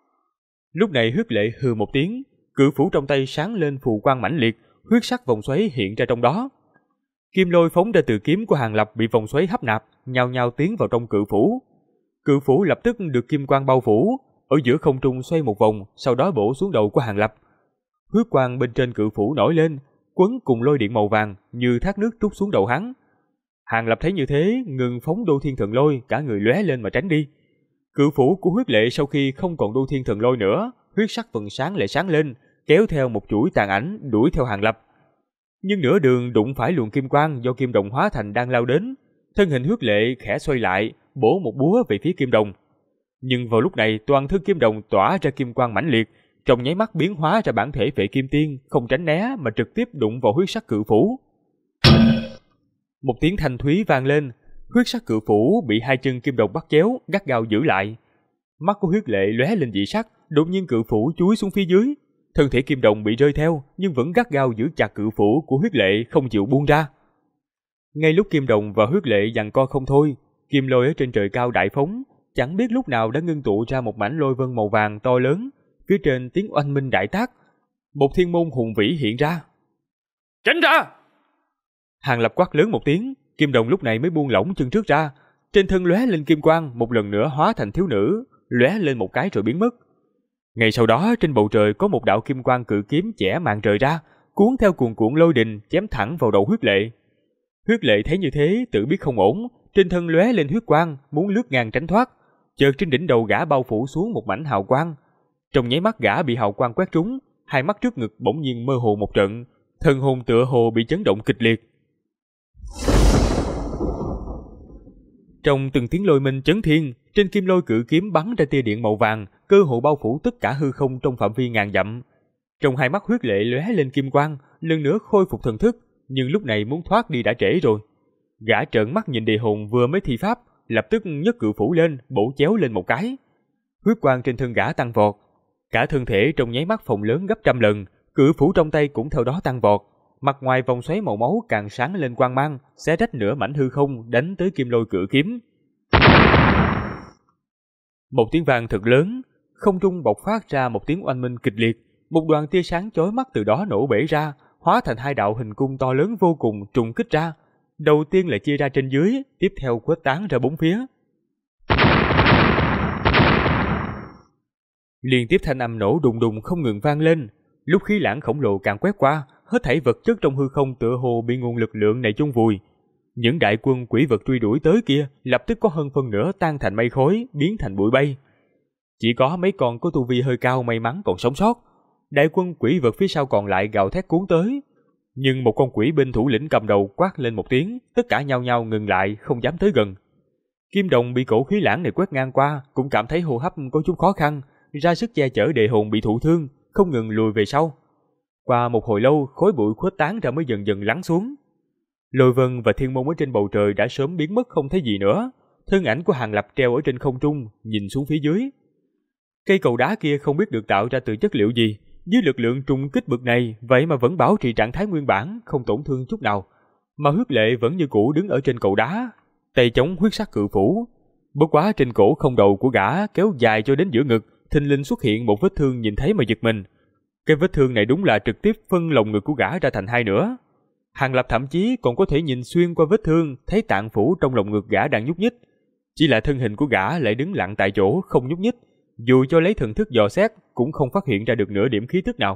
Lúc này Huyết Lệ hừ một tiếng, cự phủ trong tay sáng lên phù quang mãnh liệt, huyết sắc vòng xoáy hiện ra trong đó. Kim lôi phóng ra từ kiếm của Hàng Lập bị vòng xoáy hấp nạp, nhao nhao tiến vào trong cự phủ. Cự phủ lập tức được kim quang bao phủ, ở giữa không trung xoay một vòng, sau đó bổ xuống đầu của Hàng Lập. Huyết quang bên trên cự phủ nổi lên, quấn cùng lôi điện màu vàng như thác nước trút xuống đầu hắn. Hàng Lập thấy như thế, ngừng phóng đô thiên thần lôi, cả người lóe lên mà tránh đi. Cự phủ của Huyết Lệ sau khi không còn đô thiên thần lôi nữa, huyết sắc vầng sáng lại sáng lên, kéo theo một chuỗi tàn ảnh đuổi theo Hàng Lập. Nhưng nửa đường đụng phải luồng kim quang do Kim Đồng hóa thành đang lao đến, thân hình Huyết Lệ khẽ xoay lại, bổ một búa về phía Kim Đồng. Nhưng vào lúc này toàn thân Kim Đồng tỏa ra kim quang mãnh liệt, trong nháy mắt biến hóa ra bản thể Vệ Kim Tiên, không tránh né mà trực tiếp đụng vào huyết sắc cự phủ. Một tiếng thanh thúy vang lên, huyết sắc cự phủ bị hai chân Kim Đồng bắt chéo, gắt gao giữ lại. Mắt của Huyết Lệ lóe lên dị sắc, đột nhiên cự phủ chúi xuống phía dưới. Thân thể Kim Đồng bị rơi theo, nhưng vẫn gắt gao giữ chặt cự phủ của Huyết Lệ không chịu buông ra. Ngay lúc Kim Đồng và Huyết Lệ giằng co không thôi, kim lôi ở trên trời cao đại phóng, chẳng biết lúc nào đã ngưng tụ ra một mảnh lôi vân màu vàng to lớn, phía trên tiếng oanh minh đại tác, một thiên môn hùng vĩ hiện ra. Tránh ra! Hàng Lập quát lớn một tiếng, Kim Đồng lúc này mới buông lỏng chân trước ra, trên thân lóe lên kim quang, một lần nữa hóa thành thiếu nữ, lóe lên một cái rồi biến mất. Ngay sau đó trên bầu trời có một đạo kim quang cự kiếm chẻ màn trời ra, cuốn theo cuồn cuộn lôi đình chém thẳng vào đầu Huyết Lệ. Huyết Lệ thấy như thế tự biết không ổn, trên thân lóe lên huyết quang, muốn lướt ngang tránh thoát, chợt trên đỉnh đầu gã bao phủ xuống một mảnh hào quang. Trong nháy mắt gã bị hào quang quét trúng, hai mắt trước ngực bỗng nhiên mơ hồ một trận, thần hồn tựa hồ bị chấn động kịch liệt. Trong từng tiếng lôi minh chấn thiên, trên kim lôi cự kiếm bắn ra tia điện màu vàng, cơ hồ bao phủ tất cả hư không trong phạm vi ngàn dặm. Trong hai mắt Huyết Lệ lóe lên kim quang, lần nữa khôi phục thần thức, nhưng lúc này muốn thoát đi đã trễ rồi. Gã trợn mắt nhìn Đề Hồn vừa mới thi pháp, lập tức nhấc cự phủ lên, bổ chéo lên một cái. Huyết quang trên thân gã tăng vọt, cả thân thể trong nháy mắt phồng lớn gấp 100 lần, cự phủ trong tay cũng theo đó tăng vọt. Mặt ngoài vòng xoáy màu máu càng sáng lên quang mang, xé rách nửa mảnh hư không đánh tới kim lôi cự kiếm. Một tiếng vang thật lớn, không trung bộc phát ra một tiếng oanh minh kịch liệt, một đoàn tia sáng chói mắt từ đó nổ bể ra, hóa thành hai đạo hình cung to lớn vô cùng trùng kích ra. Đầu tiên là chia ra trên dưới, tiếp theo khuếch tán ra bốn phía. Liên tiếp thanh âm nổ đùng đùng không ngừng vang lên, lúc khí lãng khổng lồ càng quét qua, hết thảy vật chất trong hư không tựa hồ bị nguồn lực lượng này chôn vùi. Những đại quân quỷ vật truy đuổi tới kia lập tức có hơn phân nửa tan thành mây khói, biến thành bụi bay. Chỉ có mấy con có tu vi hơi cao may mắn còn sống sót. Đại quân quỷ vật phía sau còn lại gào thét cuốn tới. Nhưng một con quỷ binh thủ lĩnh cầm đầu quát lên một tiếng, tất cả nhao nhao ngừng lại, không dám tới gần. Kim Đồng bị cổ khí lãng này quét ngang qua, cũng cảm thấy hô hấp có chút khó khăn, ra sức che chở Đề Hồn bị thụ thương, không ngừng lùi về sau. Qua một hồi lâu, khói bụi khuếch tán ra mới dần dần lắng xuống. Lôi vân và thiên môn ở trên bầu trời đã sớm biến mất không thấy gì nữa. Thân ảnh của Hàng Lập treo ở trên không trung, nhìn xuống phía dưới. Cây cầu đá kia không biết được tạo ra từ chất liệu gì, dưới lực lượng trùng kích bực này, vậy mà vẫn bảo trì trạng thái nguyên bản, không tổn thương chút nào. Mà Huyết Lệ vẫn như cũ đứng ở trên cầu đá, tay chống huyết sắc cự phủ. Bất quá trên cổ không đầu của gã kéo dài cho đến giữa ngực, thình lình xuất hiện một vết thương nhìn thấy mà giật mình. Cái vết thương này đúng là trực tiếp phân lồng ngực của gã ra thành hai nửa. Hàng Lập thậm chí còn có thể nhìn xuyên qua vết thương, thấy tạng phủ trong lồng ngực gã đang nhúc nhích. Chỉ là thân hình của gã lại đứng lặng tại chỗ không nhúc nhích, dù cho lấy thần thức dò xét cũng không phát hiện ra được nửa điểm khí tức nào.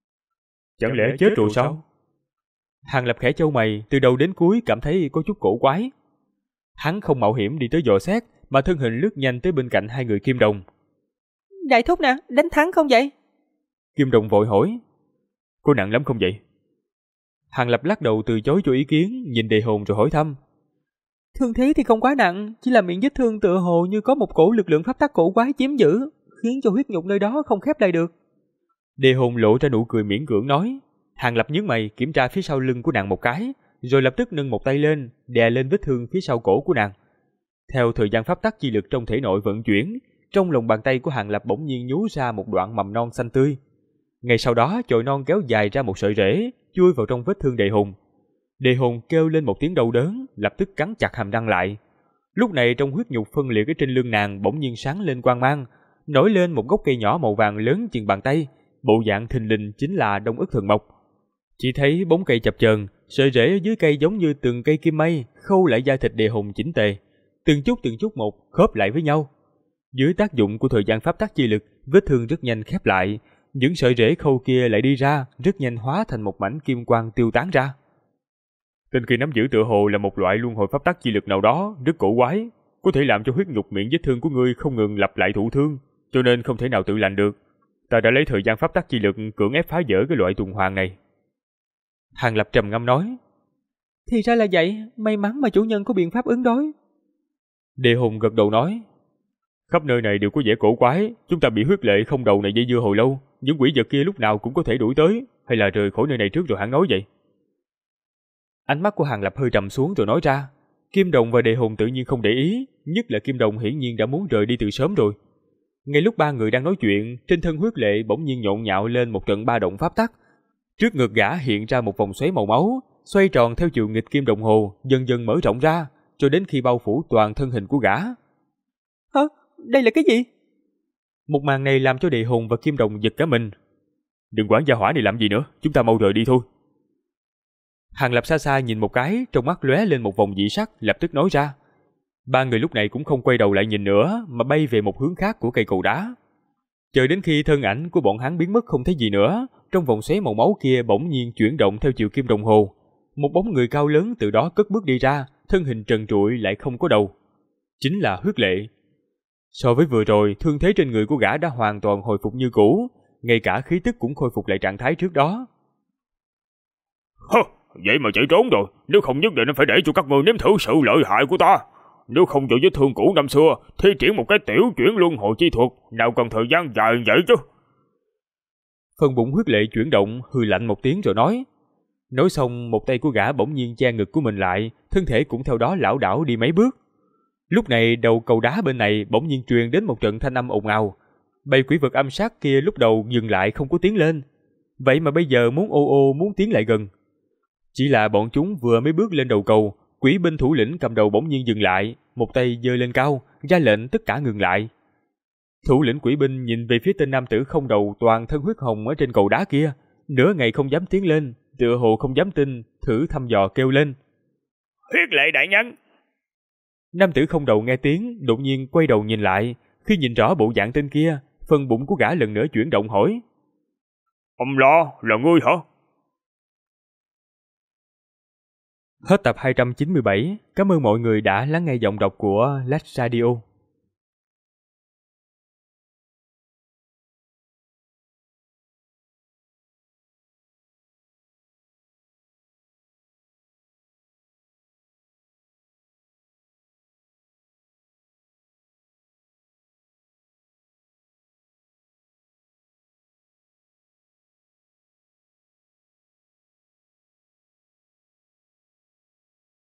Chẳng lẽ chết rồi sao? Hàng Lập khẽ chau mày, từ đầu đến cuối cảm thấy có chút cổ quái. Hắn không mạo hiểm đi tới dò xét, mà thân hình lướt nhanh tới bên cạnh hai người Kim Đồng. Đại thúc nè, đánh thắng không vậy? Kim Đồng vội hỏi. Có nặng lắm không vậy? Hàng Lập lắc đầu từ chối cho ý kiến, nhìn Đề Hồn rồi hỏi thăm. Thương thế thì không quá nặng, chỉ là miệng vết thương tựa hồ như có một cổ lực lượng pháp tắc cổ quái chiếm giữ, khiến cho huyết nhục nơi đó không khép lại được. Đề Hồn lộ ra nụ cười miễn cưỡng nói. Hàng Lập nhướng mày kiểm tra phía sau lưng của nàng một cái, rồi lập tức nâng một tay lên, đè lên vết thương phía sau cổ của nàng. Theo thời gian pháp tắc chi lực trong thể nội vận chuyển, trong lòng bàn tay của Hàng Lập bỗng nhiên nhú ra một đoạn mầm non xanh tươi. Ngay sau đó chồi non kéo dài ra một sợi rễ, chui vào trong vết thương Đề Hồn. Đề Hồn kêu lên một tiếng đau đớn, lập tức cắn chặt hàm răng lại. Lúc này trong huyết nhục phân liệt ở trên lưng nàng bỗng nhiên sáng lên quang mang, nổi lên một gốc cây nhỏ màu vàng lớn chừng bàn tay, bộ dạng thình lình chính là Đông Ức Thần Mộc. Chỉ thấy bóng cây chập chờn, sợi rễ ở dưới cây giống như từng cây kim mây, khâu lại da thịt Đề Hồn chỉnh tề, từng chút một khớp lại với nhau. Dưới tác dụng của thời gian pháp tắc chi lực, vết thương rất nhanh khép lại, những sợi rễ khâu kia lại đi ra, rất nhanh hóa thành một mảnh kim quang tiêu tán ra. Tên kia nắm giữ tựa hồ là một loại luân hồi pháp tắc chi lực nào đó, rất cổ quái, có thể làm cho huyết nhục miệng vết thương của ngươi không ngừng lặp lại thụ thương, cho nên không thể nào tự lành được. Ta đã lấy thời gian pháp tắc chi lực cưỡng ép phá vỡ cái loại tuần hoàn này. Hàng Lập trầm ngâm nói. Thì ra là vậy, may mắn mà chủ nhân có biện pháp ứng đối. Đề Hồn gật đầu nói. Khắp nơi này đều có vẻ cổ quái, chúng ta bị Huyết Lệ không đầu này dây dưa hồi lâu, những quỷ vật kia lúc nào cũng có thể đuổi tới, hay là rời khỏi nơi này trước rồi hẳn nói vậy? Ánh mắt của Hàng Lập hơi trầm xuống rồi nói ra. Kim Đồng và Đề Hồn tự nhiên không để ý, nhất là Kim Đồng hiển nhiên đã muốn rời đi từ sớm rồi. Ngay lúc ba người đang nói chuyện, trên thân Huyết Lệ bỗng nhiên nhộn nhạo lên một trận ba động pháp tắc. Trước ngực gã hiện ra một vòng xoáy màu máu, xoay tròn theo chiều nghịch kim đồng hồ, dần dần mở rộng ra, cho đến khi bao phủ toàn thân hình của gã. Hả? Đây là cái gì? Một màn này làm cho Đề Hồn và Kim Đồng giật cả mình. Đừng quản gia hỏa này làm gì nữa, chúng ta mau rời đi thôi. Hàng Lập xa xa nhìn một cái, trong mắt lóe lên một vòng dị sắc, lập tức nói ra. Ba người lúc này cũng không quay đầu lại nhìn nữa, mà bay về một hướng khác của cây cầu đá. Chờ đến khi thân ảnh của bọn hắn biến mất không thấy gì nữa, trong vòng xoáy màu máu kia bỗng nhiên chuyển động theo chiều kim đồng hồ. Một bóng người cao lớn từ đó cất bước đi ra, thân hình trần trụi lại không có đầu. Chính là Huyết Lệ. So với vừa rồi, thương thế trên người của gã đã hoàn toàn hồi phục như cũ, ngay cả khí tức cũng khôi phục lại trạng thái trước đó. Hơ, vậy mà chạy trốn rồi, nếu không nhất định phải để cho các ngươi nếm thử sự lợi hại của ta. Nếu không do vết thương cũ năm xưa, thi triển một cái tiểu chuyển luân hồi chi thuật, nào cần thời gian dài vậy chứ. Phần bụng Huyết Lệ chuyển động, hừ lạnh một tiếng rồi nói. Nói xong, một tay của gã bỗng nhiên che ngực của mình lại, thân thể cũng theo đó lảo đảo đi mấy bước. Lúc này đầu cầu đá bên này bỗng nhiên truyền đến một trận thanh âm ồn ào. Bầy quỷ vật âm sát kia lúc đầu dừng lại không có tiến lên, vậy mà bây giờ muốn muốn tiến lại gần. Chỉ là bọn chúng vừa mới bước lên đầu cầu, quỷ binh thủ lĩnh cầm đầu bỗng nhiên dừng lại, một tay giơ lên cao, ra lệnh tất cả ngừng lại. Thủ lĩnh quỷ binh nhìn về phía tên nam tử không đầu toàn thân huyết hồng ở trên cầu đá kia, nửa ngày không dám tiến lên, tựa hồ không dám tin, thử thăm dò kêu lên. Huyết Lệ đại nhân! Nam tử không đầu nghe tiếng, đột nhiên quay đầu nhìn lại, khi nhìn rõ bộ dạng tên kia, phần bụng của gã lần nữa chuyển động hỏi. Ông Lo, là ngươi hả? Hết tập 297, cảm ơn mọi người đã lắng nghe giọng đọc của Lách Radio.